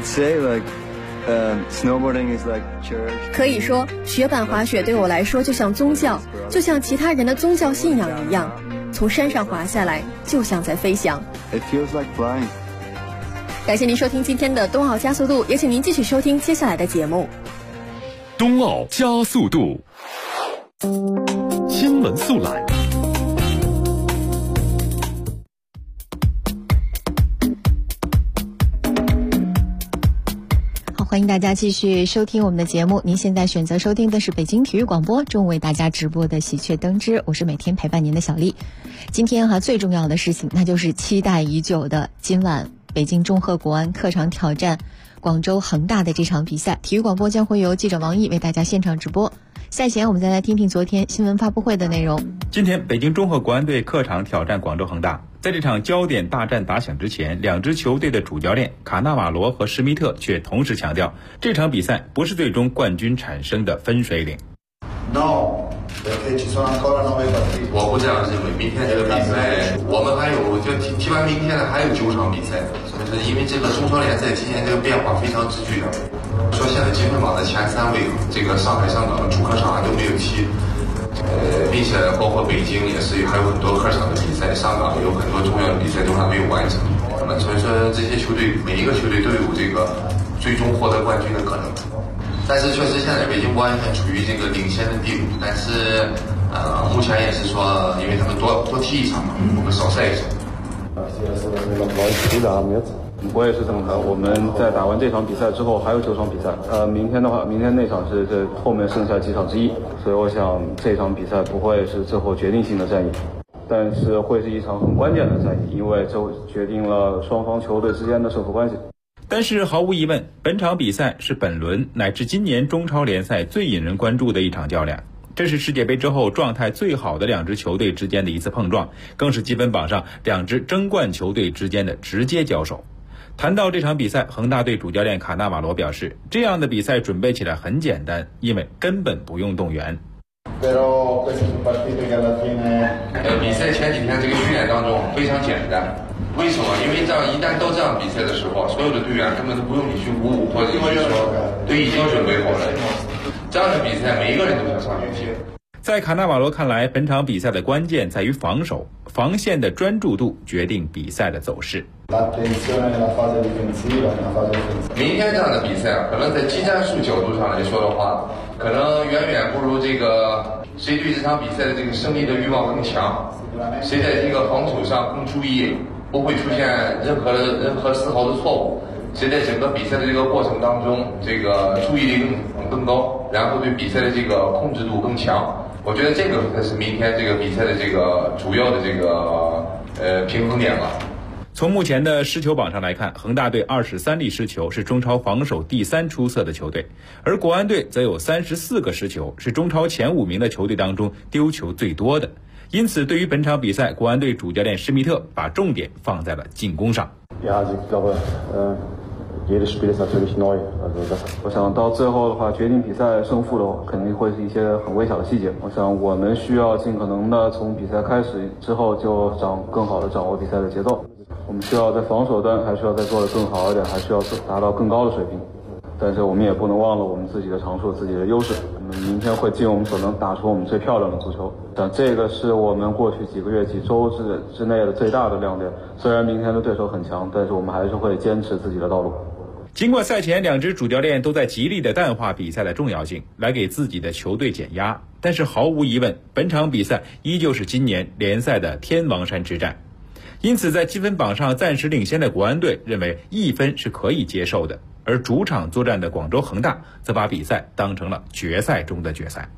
可以说，雪板滑雪对我来说就像宗教，就像其他人的宗教信仰一样，从山上滑下来就像在飞翔。感谢您收听今天的冬奥加速度，也请您继续收听接下来的节目。 冬奥加速度，新闻速览。 欢迎大家继续收听我们的节目，您现在选择收听的是北京体育广播中午为大家直播的喜鹊登枝，我是每天陪伴您的小丽。今天最重要的事情，那就是期待已久的今晚北京中赫国安客场挑战广州恒大的这场比赛，体育广播将会由记者王毅为大家现场直播。赛前我们再来听听昨天新闻发布会的内容。 今天北京中赫国安队客场挑战广州恒大，在这场焦点大战打响之前，两支球队的主教练卡纳瓦罗和施密特却同时强调，这场比赛不是最终冠军产生的分水岭。 我不这样认为，明天这个比赛我们还有就踢完明天的还有9场比赛，就是因为这个中超联赛今年这个变化非常之巨大。说现在积分榜的前3位，这个上海、香港的主客场都没有踢，并且包括北京也是还有很多客场的比赛，香港有很多重要的比赛都还没有完成。所以说这些球队每一个球队都有这个最终获得冠军的可能。但是确实现在北京国安还处于这个领先的地步，但是目前也是说，因为他们多踢一场嘛，我们少赛一场。 我也是这么看，我们在打完这场比赛之后还有9场比赛，明天的话，明天那场是这后面剩下几场之一，所以我想这场比赛不会是最后决定性的战役，但是会是一场很关键的战役，因为这决定了双方球队之间的胜负关系。 但是毫无疑问，本场比赛是本轮乃至今年中超联赛最引人关注的一场较量。这是世界杯之后状态最好的两支球队之间的一次碰撞，更是积分榜上两支争冠球队之间的直接交手。谈到这场比赛，恒大队主教练卡纳瓦罗表示，这样的比赛准备起来很简单，因为根本不用动员。 比赛前几天这个训练当中非常简单，为什么？因为一旦到这样比赛的时候，所有的队员根本都不用你去鼓舞，或者是说对已经准备好了。这样的比赛每一个人都想上去踢。 在卡纳瓦罗看来，本场比赛的关键在于防守，防线的专注度决定比赛的走势。 明天这样的比赛，可能在技战术角度上来说的话，可能远远不如这个谁对这场比赛的这个胜利的欲望更强，谁在这个防守上更注意，不会出现任何丝毫的错误，谁在整个比赛的这个过程当中，这个注意力更高，然后对比赛的这个控制度更强。我觉得这个才是明天这个比赛的这个主要的这个平衡点吧。 从目前的失球榜上来看，恒大队23粒失球，是中超防守第3出色的球队，而国安队则有34个失球，是中超前5名的球队当中丢球最多的。因此，对于本场比赛，国安队主教练施密特把重点放在了进攻上。 我想到最后的话，决定比赛胜负的肯定会是一些很微小的细节。我想我们需要尽可能的从比赛开始之后就更好的掌握比赛的节奏。我们需要在防守端还需要再做得更好一点，还需要达到更高的水平。但是我们也不能忘了我们自己的长处、自己的优势。我们明天会尽我们所能打出我们最漂亮的足球。但这个是我们过去几个月、几周之内的最大的亮点。虽然明天的对手很强，但是我们还是会坚持自己的道路。 尽管赛前两支主教练都在极力的淡化比赛的重要性，来给自己的球队减压，但是毫无疑问，本场比赛依旧是今年联赛的天王山之战。因此，在积分榜上暂时领先的国安队认为1分是可以接受的，而主场作战的广州恒大则把比赛当成了决赛中的决赛。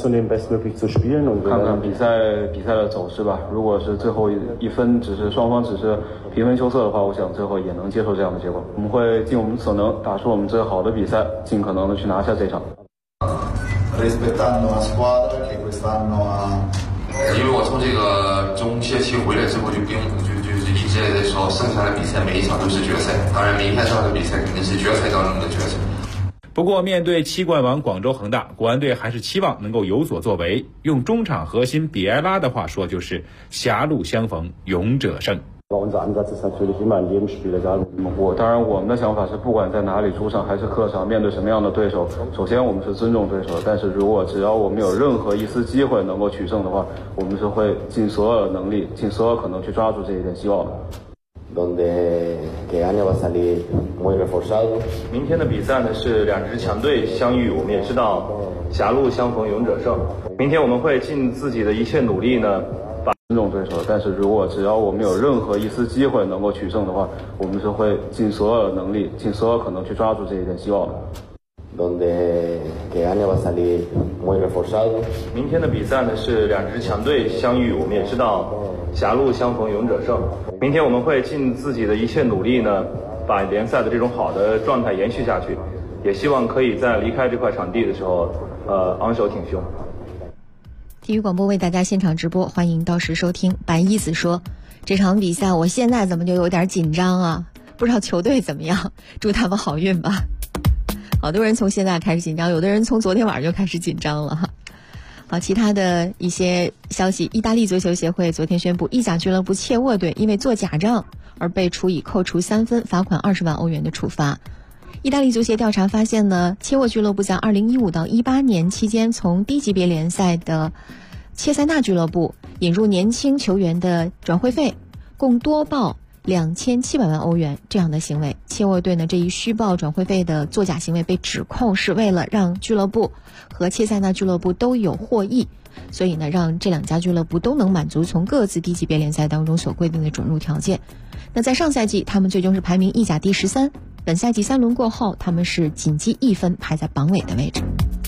看看比赛的走势吧。如果是最后一分双方只是平分秋色的话，我想最后也能接受这样的结果。我们会尽我们所能打出我们最好的比赛，尽可能的去拿下这场。 因为我从这个中歇期回来之后，就一直在说，剩下的比赛每一场都是决赛。当然，明天这场的比赛肯定是决赛当中的决赛。 不过，面对7冠王广州恒大，国安队还是期望能够有所作为。用中场核心比埃拉的话说，就是狭路相逢勇者胜。 我们的想法是，不管在哪里，主场还是客场，面对什么样的对手，首先我们是尊重对手，但是只要我们有任何一丝机会能够取胜的话，我们是会尽所有能力、尽所有可能去抓住这一点希望的。明天的比赛呢是2支强队相遇，我们也知道狭路相逢勇者胜。明天我们会尽自己的一切努力呢，尊重对手，但是只要我们有任何一丝机会能够取胜的话，我们是会尽所有能力、尽所有可能去抓住这一点希望的。明天的比赛呢是2支强队相遇，我们也知道狭路相逢勇者胜。明天我们会尽自己的一切努力呢，把联赛的这种好的状态延续下去，也希望可以在离开这块场地的时候，昂首挺胸。 体育广播为大家现场直播，欢迎到时收听。白衣子说，这场比赛我现在怎么就有点紧张啊？不知道球队怎么样，祝他们好运吧。好多人从现在开始紧张，有的人从昨天晚上就开始紧张了哈。好，其他的一些消息，意大利足球协会昨天宣布，意甲俱乐部切沃队因为做假账而被处以扣除3分、罚款20万欧元的处罚。意大利足协调查发现呢，切沃俱乐部在2015到18年期间，从低级别联赛的切塞纳俱乐部引入年轻球员的转会费，共多报2700万欧元这样的行为。切沃队呢这一虚报转会费的作假行为被指控是为了让俱乐部和切塞纳俱乐部都有获益，所以呢让这2家俱乐部都能满足从各自低级别联赛当中所规定的准入条件。那在上赛季他们最终是排名意甲第13，本赛季3轮过后他们是仅积1分排在榜尾的位置。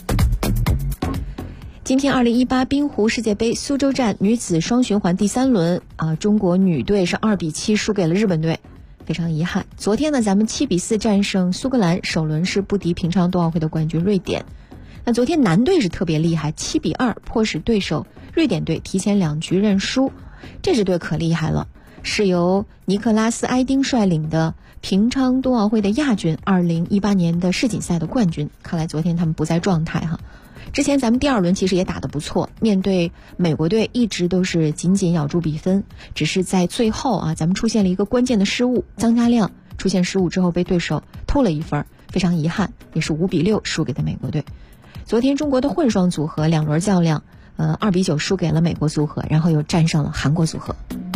今天2018冰壶世界杯苏州站女子双循环第3轮中国女队是2比7输给了日本队，非常遗憾。昨天呢咱们7比4战胜苏格兰，首轮是不敌平昌冬奥会的冠军瑞典。那昨天男队是特别厉害，7比2迫使对手瑞典队提前2局认输，这支队可厉害了，是由尼克拉斯·埃丁率领的平昌冬奥会的亚军，2018年的世锦赛的冠军。看来昨天他们不在状态哈。之前咱们第2轮其实也打得不错，面对美国队一直都是紧紧咬住比分，只是在最后咱们出现了一个关键的失误，张家亮出现失误之后被对手偷了1分，非常遗憾，也是5比6输给了美国队。昨天中国的混双组合2轮较量，2比9输给了美国组合，然后又战胜了韩国组合。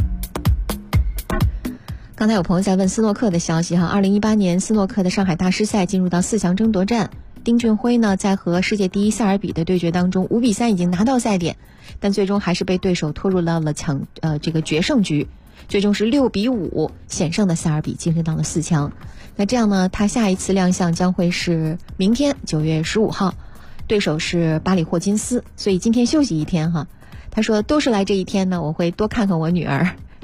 刚才有朋友在问斯诺克的消息哈，2018年斯诺克的上海大师赛进入到4强争夺战，丁俊晖呢在和世界第一塞尔比的对决当中5比3已经拿到赛点，但最终还是被对手拖入到了这个决胜局，最终是6比5险胜的塞尔比晋升到了4强。那这样呢，他下一次亮相将会是明天9月15号，对手是巴里霍金斯，所以今天休息1天哈。他说都是来这一天呢，我会多看看我女儿，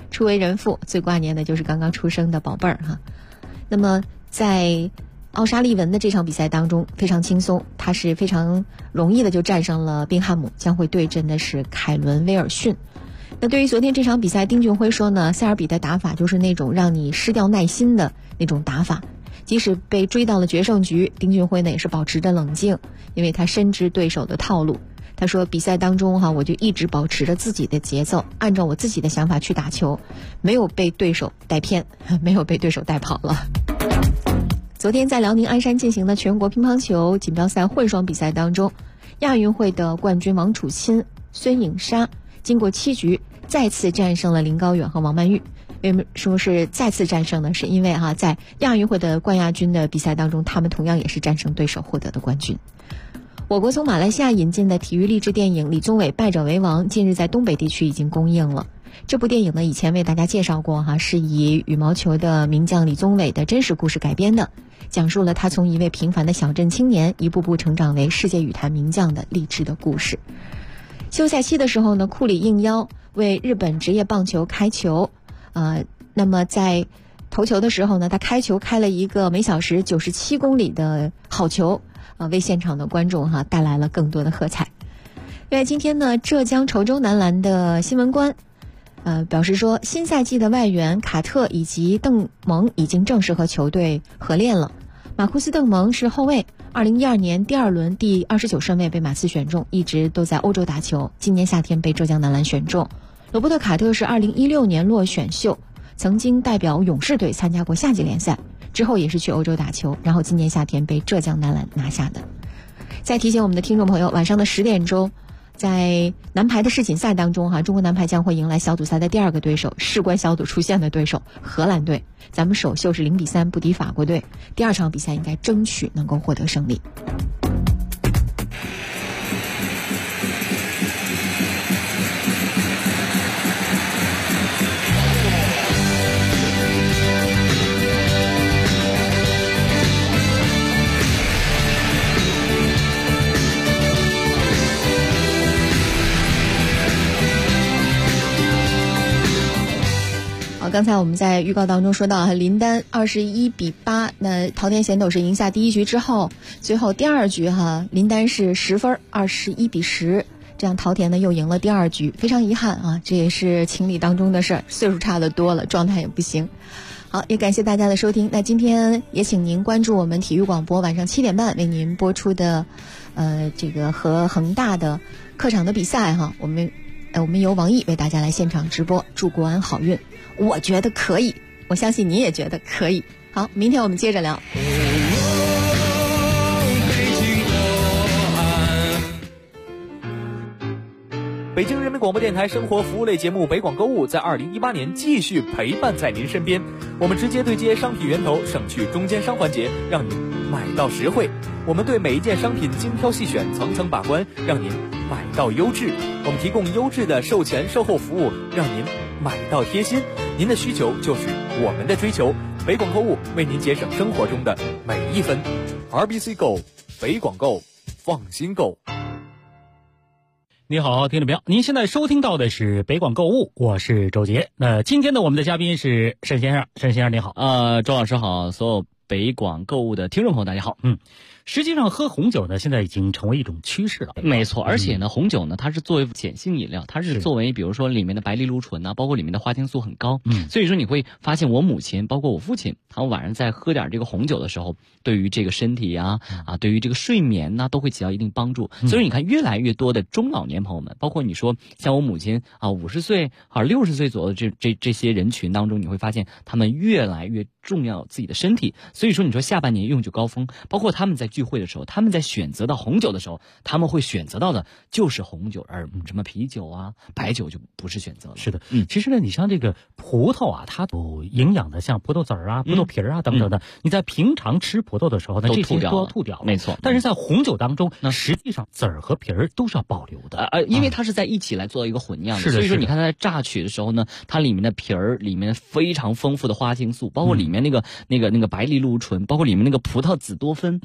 初为人父，最挂念的就是刚刚出生的宝贝儿哈。那么在奥沙利文的这场比赛当中非常轻松，他是非常容易的就战胜了宾汉姆，将会对阵的是凯伦威尔逊。那对于昨天这场比赛，丁俊晖说呢，塞尔比的打法就是那种让你失掉耐心的那种打法，即使被追到了决胜局，丁俊晖呢也是保持着冷静，因为他深知对手的套路。他说比赛当中我就一直保持着自己的节奏，按照我自己的想法去打球，没有被对手带偏，没有被对手带跑了。昨天在辽宁鞍山进行的全国乒乓球锦标赛混双比赛当中，亚运会的冠军王楚钦、孙颖莎经过7局再次战胜了林高远和王曼玉。为什么说是再次战胜呢？是因为在亚运会的冠亚军的比赛当中，他们同样也是战胜对手获得的冠军。我国从马来西亚引进的体育励志电影《李宗伟败者为王》近日在东北地区已经公映了。这部电影呢，以前为大家介绍过是以羽毛球的名将李宗伟的真实故事改编的，讲述了他从一位平凡的小镇青年一步步成长为世界羽坛名将的励志的故事。休赛期的时候呢，库里应邀为日本职业棒球开球，那么在投球的时候呢，他开球开了一个每小时97公里的好球，为现场的观众带来了更多的喝彩。另外今天呢，浙江稠州男篮的新闻官表示说，新赛季的外援卡特以及邓蒙已经正式和球队合练了。马库斯·邓蒙是后卫，2012年第2轮第29顺位被马刺选中，一直都在欧洲打球，今年夏天被浙江男篮选中。罗伯特·卡特是2016年落选秀，曾经代表勇士队参加过夏季联赛，之后也是去欧洲打球，然后今年夏天被浙江男篮拿下的。再提醒我们的听众朋友，晚上的10点钟，在男排的世锦赛当中中国男排将会迎来小组赛的第2个对手，事关小组出线的对手荷兰队。咱们首秀是0-3不敌法国队，第2场比赛应该争取能够获得胜利。刚才我们在预告当中说到林丹21-8，那桃田贤斗是赢下第1局之后，最后第2局林丹是10分21-10，这样桃田呢又赢了第2局，非常遗憾这也是情理当中的事儿，岁数差得多了，状态也不行。好，也感谢大家的收听。那今天也请您关注我们体育广播晚上7点半为您播出的这个和恒大的客场的比赛我们由王毅为大家来现场直播，祝国安好运。我觉得可以，我相信你也觉得可以。好，明天我们接着聊。 北京人民广播电台生活服务类节目北广购物在2018年继续陪伴在您身边，我们直接对接商品源头，省去中间商环节，让您买到实惠。我们对每一件商品精挑细选，层层把关，让您买到优质。我们提供优质的售前售后服务，让您买到贴心。您的需求就是我们的追求，北广购物为您节省生活中的每一分。RBC Go， 北广购，放心购。 你好，听众朋友，您现在收听到的是北广购物，我是周杰。那今天呢，我们的嘉宾是沈先生，沈先生你好。 周老师好，所有北广购物的听众朋友大家好。 实际上喝红酒呢，现在已经成为一种趋势了。 没错，而且呢，红酒呢，它是作为碱性饮料，它是作为比如说里面的白藜芦醇包括里面的花青素很高。所以说你会发现我母亲，包括我父亲，他们晚上在喝点这个红酒的时候，对于这个身体对于这个睡眠都会起到一定帮助。所以你看，越来越多的中老年朋友们，包括你说像我母亲50岁60岁左右的这些人群当中，你会发现他们越来越重要自己的身体。所以说你说下半年用酒高峰，包括他们在聚会的时候，他们在选择到红酒的时候，他们会选择到的就是红酒，而什么啤酒白酒就不是选择了。 是的，其实呢，你像这个葡萄它有营养的，像葡萄籽儿葡萄皮儿等等的，你在平常吃葡萄的时候呢，这些都要吐掉了。 没错， 但是在红酒当中，那实际上籽儿和皮儿都是要保留的， 因为它是在一起来做一个混酿的。所以说你看它在榨取的时候呢，它里面的皮儿里面非常丰富的花青素，包括里面那个白藜芦醇，包括里面那个葡萄籽多酚。所以说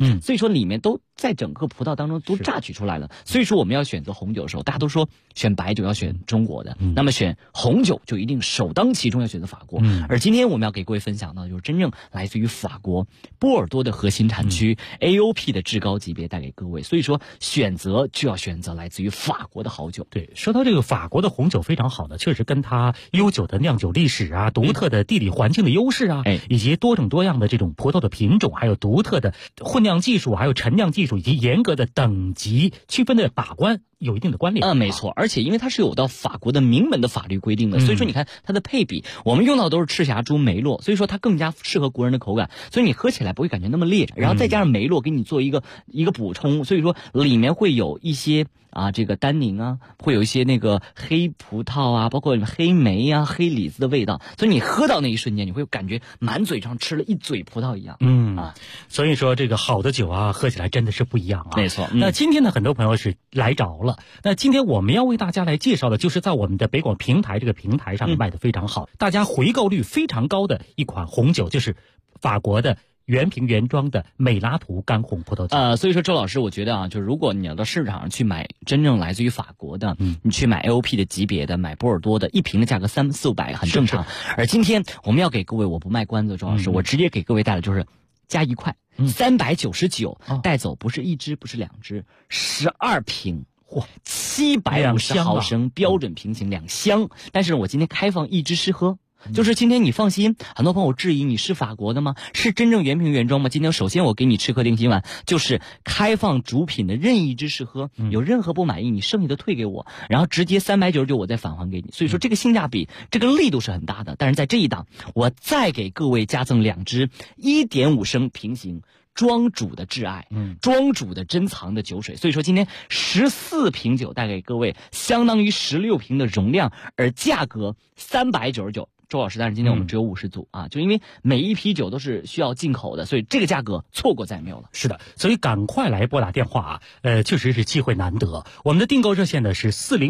说里面都在整个葡萄当中都榨取出来了。所以说我们要选择红酒的时候，大家都说选白酒要选中国的，那么选红酒就一定首当其冲要选择法国。而今天我们要给各位分享到就是真正来自于法国波尔多的核心产区 AOP 的至高级别带给各位。所以说选择就要选择来自于法国的好酒。 对，说到这个法国的红酒非常好的，确实跟它悠久的酿酒历史啊、独特的地理环境的优势啊，以及多种多样的这种葡萄的品种，还有独特的混酿技术，还有陈酿技术，以及严格的等级区分的把关有一定的关联。 没错，而且因为它是有到法国的明文的法律规定的，所以说你看它的配比，我们用到的都是赤霞珠、梅洛，所以说它更加适合国人的口感，所以你喝起来不会感觉那么烈，然后再加上梅洛给你做一个补充，所以说里面会有一些这个单宁啊，会有一些那个黑葡萄啊，包括黑莓啊、黑李子的味道，所以你喝到那一瞬间，你会感觉满嘴上吃了一嘴葡萄一样。 所以说这个好的酒啊，喝起来真的是不一样啊。 没错。 那今天呢，很多朋友是来着了。那今天我们要为大家来介绍的，就是在我们的北广平台这个平台上卖的非常好，大家回购率非常高的一款红酒，就是法国的原瓶原装的美拉图干红葡萄酒。 所以说周老师，我觉得就是如果你要到市场上去买真正来自于法国的，你去买 AOP 的级别的，买波尔多的，一瓶的价格300-400很正常。而今天我们要给各位，我不卖关子，周老师，我直接给各位带来就是加1块，399，带走不是1支，不是2支，12瓶。750毫升标准瓶型2箱，但是我今天开放1支试喝。就是今天你放心，很多朋友质疑你是法国的吗？是真正原瓶原装吗？今天首先我给你吃颗定心丸，就是开放主品的任意一支试喝，有任何不满意你剩下的退给我，然后直接399我再返还给你。所以说这个性价比这个力度是很大的，但是在这一档我再给各位加赠2支1.5升瓶型庄主的挚爱，庄主的珍藏的酒水。所以说今天14瓶酒带给各位，相当于16瓶的容量，而价格399。周老师，但是今天我们只有50组就因为每一批酒都是需要进口的，所以这个价格错过再没有了。 是的，所以赶快来拨打电话确实是机会难得。我们的订购热线呢是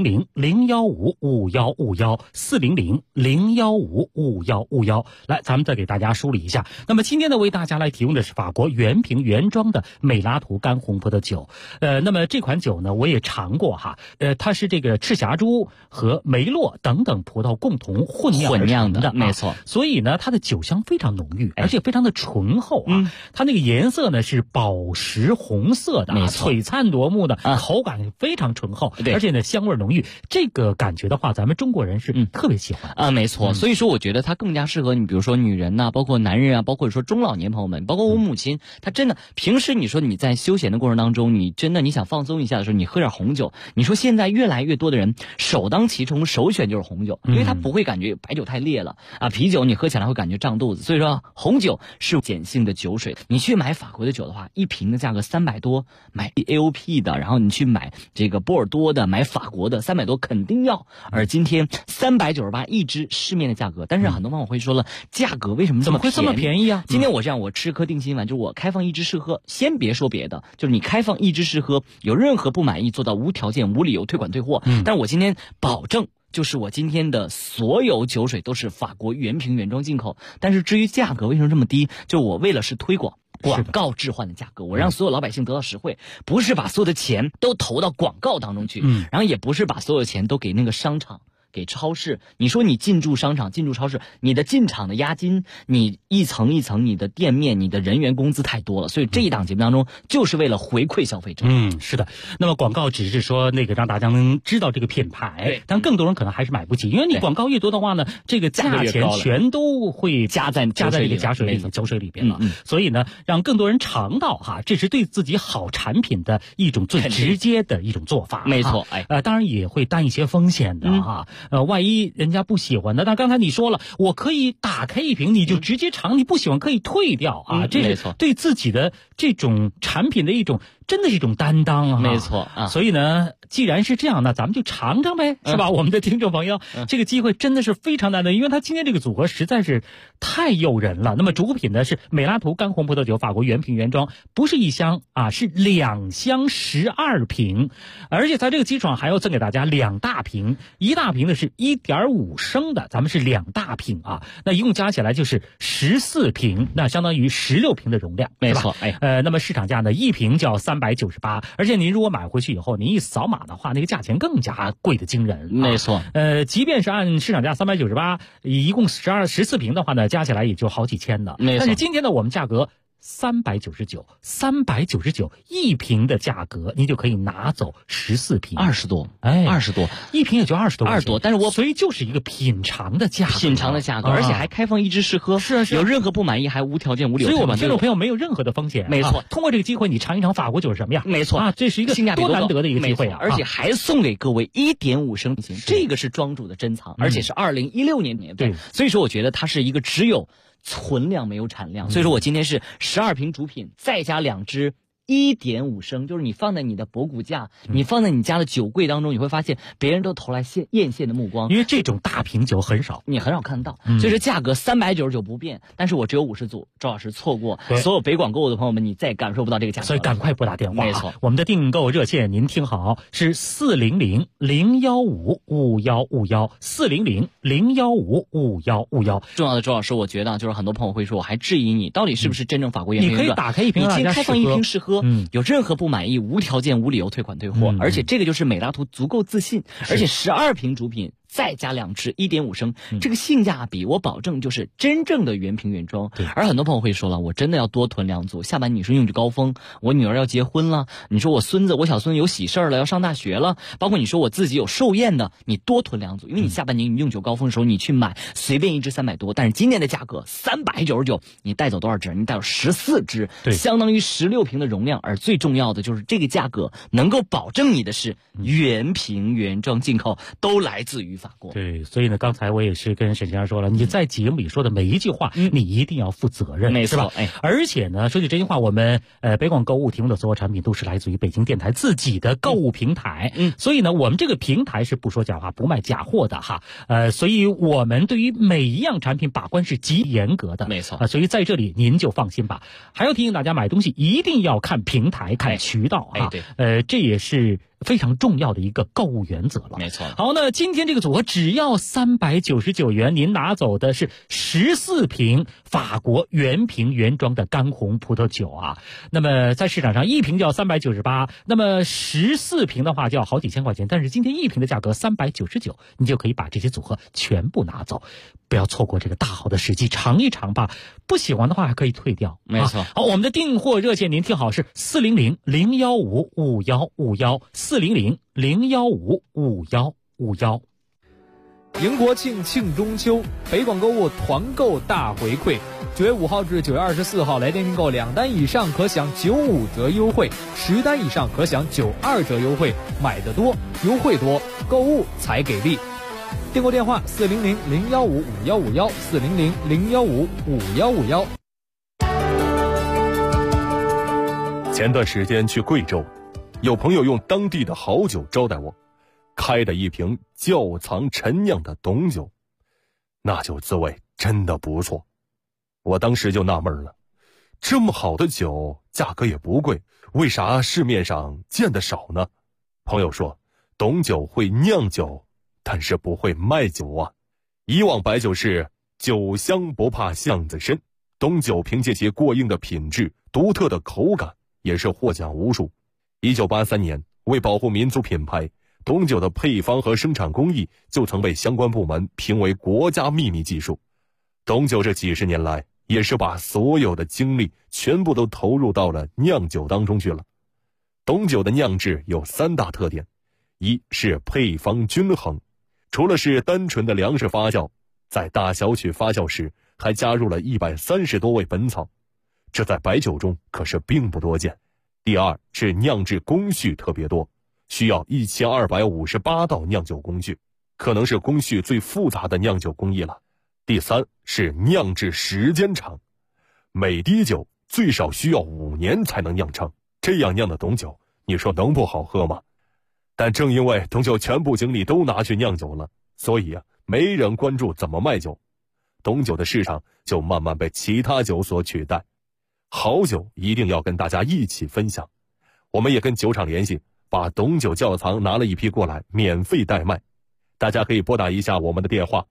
400-015-5151，400-015-5151。来，咱们再给大家梳理一下。那么今天呢，为大家来提供的是法国原瓶原装的美拉图干红葡萄酒。那么这款酒呢，我也尝过它是这个赤霞珠和梅洛等等葡萄共同混酿的， 没错。 所以呢，它的酒香非常浓郁，而且非常的醇厚它那个颜色呢是宝石红色的，璀璨夺目的，口感非常醇厚，而且呢香味浓郁。这个感觉的话，咱们中国人是特别喜欢没错。所以说我觉得它更加适合你，比如说女人呐，包括男人啊，包括说中老年朋友们，包括我母亲，她真的平时你说你在休闲的过程当中，你真的你想放松一下的时候，你喝点红酒。你说现在越来越多的人首当其冲首选就是红酒，因为它不会感觉白酒太烈了啤酒你喝起来会感觉胀肚子，所以说红酒是碱性的酒水。你去买法国的酒的话，一瓶的价格300多，买 AOP 的，然后你去买这个波尔多的，买法国的300多肯定要。而今天398一支市面的价格，但是很多朋友会说了，价格为什么怎么会这么便宜啊？ 今天我这样，我吃颗定心丸，就是我开放1支试喝，先别说别的，就是你开放1支试喝，有任何不满意做到无条件无理由退款退货。但是我今天保证就是我今天的所有酒水都是法国原瓶原装进口，但是至于价格为什么这么低，就我为了是推广广告置换的价格，我让所有老百姓得到实惠，不是把所有的钱都投到广告当中去，然后也不是把所有钱都给那个商场给超市。你说你进驻商场进驻超市，你的进场的押金，你一层一层你的店面你的人员工资太多了，所以这一档节目当中就是为了回馈消费者。 是的。那么广告只是说那个让大家能知道这个品牌，但更多人可能还是买不起，因为你广告越多的话呢，这个价钱全都会加在这个加水里酒水里边了。所以呢，让更多人尝到这是对自己好产品的一种最直接的一种做法。 没错。 当然也会担一些风险的万一人家不喜欢的，但刚才你说了，我可以打开一瓶，你就直接尝，你不喜欢可以退掉这是对自己的这种产品的一种真的是一种担当没错所以呢， 既然是这样，那咱们就尝尝呗，是吧？我们的听众朋友，这个机会真的是非常难得，因为他今天这个组合实在是太诱人了。那么主品呢是美拉图干红葡萄酒，法国原瓶原装，不是1箱啊，是2箱12瓶，而且在这个基础上还要赠给大家2大瓶，1大瓶呢是1.5升的，咱们是2大瓶啊，那一共加起来就是14瓶，那相当于16瓶的容量， 没错。 那么市场价呢，1瓶就要398，而且您如果买回去以后，您一扫码的话，那个价钱更加贵的惊人。 没错。 即便是按市场价398，一共14瓶的话呢，加起来也就好几千的。 没错。 但是今天呢，我们价格399一瓶的价格，您就可以拿走14瓶 ，20多，20多， 一瓶也就20多， 但是所以就是一个品尝的价格， 而且还开放一支试喝， 是有任何不满意还无条件无理由退款。 所以我们听众朋友没有任何的风险， 没错。 通过这个机会，你尝一尝法国酒是什么样， 没错这是一个多难得的一个机会啊！ 而且还送给各位1.5升瓶，这个是庄主的珍藏，而且是2016年对， 所以说我觉得它是一个只有存量没有产量，所以说我今天是12瓶主品，再加2支1.5升，就是你放在你的博古架，你放在你家的酒柜当中，你会发现别人都投来艳羡的目光， 因为这种大瓶酒很少， 你很少看到，所以说价格399不变，但是我只有50组，周老师错过所有北广购物的朋友们，你再感受不到这个价格， 所以赶快拨打电话。 没错， 我们的订购热线您听好，是400-015-5151，400-015-5151。 重要的周老师，我觉得就是很多朋友会说，我还质疑你到底是不是真正法国原瓶原装， 你可以打开一瓶， 你先开放1瓶试喝，有任何不满意无条件无理由退款退货，而且这个就是美拉图足够自信，而且12瓶主品再加2支1.5升，这个性价比我保证就是真正的原瓶原装。而很多朋友会说了，我真的要多囤2组，下半年你说用酒高峰，我女儿要结婚了，你说我小孙有喜事了，要上大学了，包括你说我自己有寿宴的，你多囤2组，因为你下半年你用酒高峰的时候你去买随便1支300多，但是今年的价格399，你带走多少支？你带走14支，相当于16瓶的容量，而最重要的就是这个价格能够保证你的是原瓶原装进口，都来自于法国。 对，所以呢，刚才我也是跟沈先生说了，你在节目里说的每一句话，你一定要负责任， 没错， 是吧？而且呢，说句真心话，我们北广购物提供的所有产品都是来自于北京电台自己的购物平台，所以呢，我们这个平台是不说假话、不卖假货的哈，所以我们对于每一样产品把关是极严格的， 没错， 所以在这里您就放心吧。还要提醒大家，买东西一定要看平台、看渠道啊，这也是非常重要的一个购物原则了。 没错。 好，那今天这个组合只要399元，您拿走的是14瓶法国原瓶原装的干红葡萄酒啊。那么在市场上1瓶就要398，那么14瓶的话就要好几千块钱，但是今天1瓶的价格399，你就可以把这些组合全部拿走，不要错过这个大好的时机，尝一尝吧。不喜欢的话还可以退掉。 没错。 好，我们的订货热线您听好，是400-015-5151，400-015-5151。 迎国庆，庆中秋，北广购物团购大回馈，9月5号至9月24号来电订购2单以上可享95折优惠，10单以上可享92折优惠，买得多，优惠多，购物才给力。订购电话400-015-5151，400-015-5151。 前段时间去贵州，有朋友用当地的好酒招待我，开的一瓶窖藏陈酿的董酒，那酒滋味真的不错。我当时就纳闷了，这么好的酒价格也不贵，为啥市面上见得少呢？朋友说，董酒会酿酒，但是不会卖酒啊。以往白酒是酒香不怕巷子深，董酒凭借其过硬的品质、独特的口感，也是获奖无数。1983年，为保护民族品牌，董酒的配方和生产工艺就曾被相关部门评为国家秘密技术。董酒这几十年来，也是把所有的精力全部都投入到了酿酒当中去了。董酒的酿制有3大特点，一是配方均衡，除了是单纯的粮食发酵，在大小曲发酵时还加入了130多味本草，这在白酒中可是并不多见。第二是酿制工序特别多，需要1258道酿酒工序，可能是工序最复杂的酿酒工艺了。第三是酿制时间长，每滴酒最少需要5年才能酿成，这样酿的董酒，你说能不好喝吗？ 但正因为董酒全部精力都拿去酿酒了，所以没人关注怎么卖酒，董酒的市场就慢慢被其他酒所取代。好酒一定要跟大家一起分享，我们也跟酒厂联系，把董酒窖藏拿了一批过来，免费代卖。大家可以拨打一下我们的电话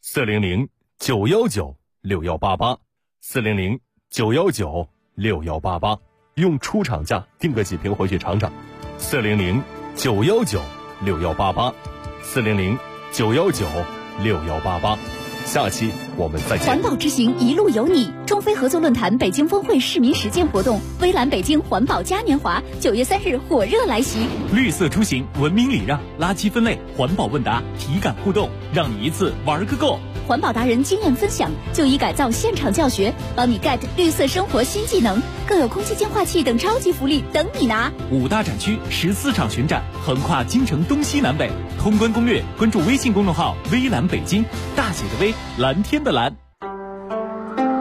，400-919-6188，400-919-6188，用出厂价订个几瓶回去尝尝。400-919-6188，400-919-6188。下期我们再见。 环保之行一路有你，中非合作论坛北京峰会市民实践活动，微蓝北京环保嘉年华9月3日火热来袭。 绿色出行，文明礼让，垃圾分类，环保问答，体感互动，让你一次玩个够。 环保达人经验分享，就医改造现场教学，帮你 get 绿色生活新技能，更有空气净化器等超级福利等你拿。 5大展区14场巡展，横跨京城东西南北。通关攻略，关注微信公众号微蓝北京，大写的微，蓝天的蓝。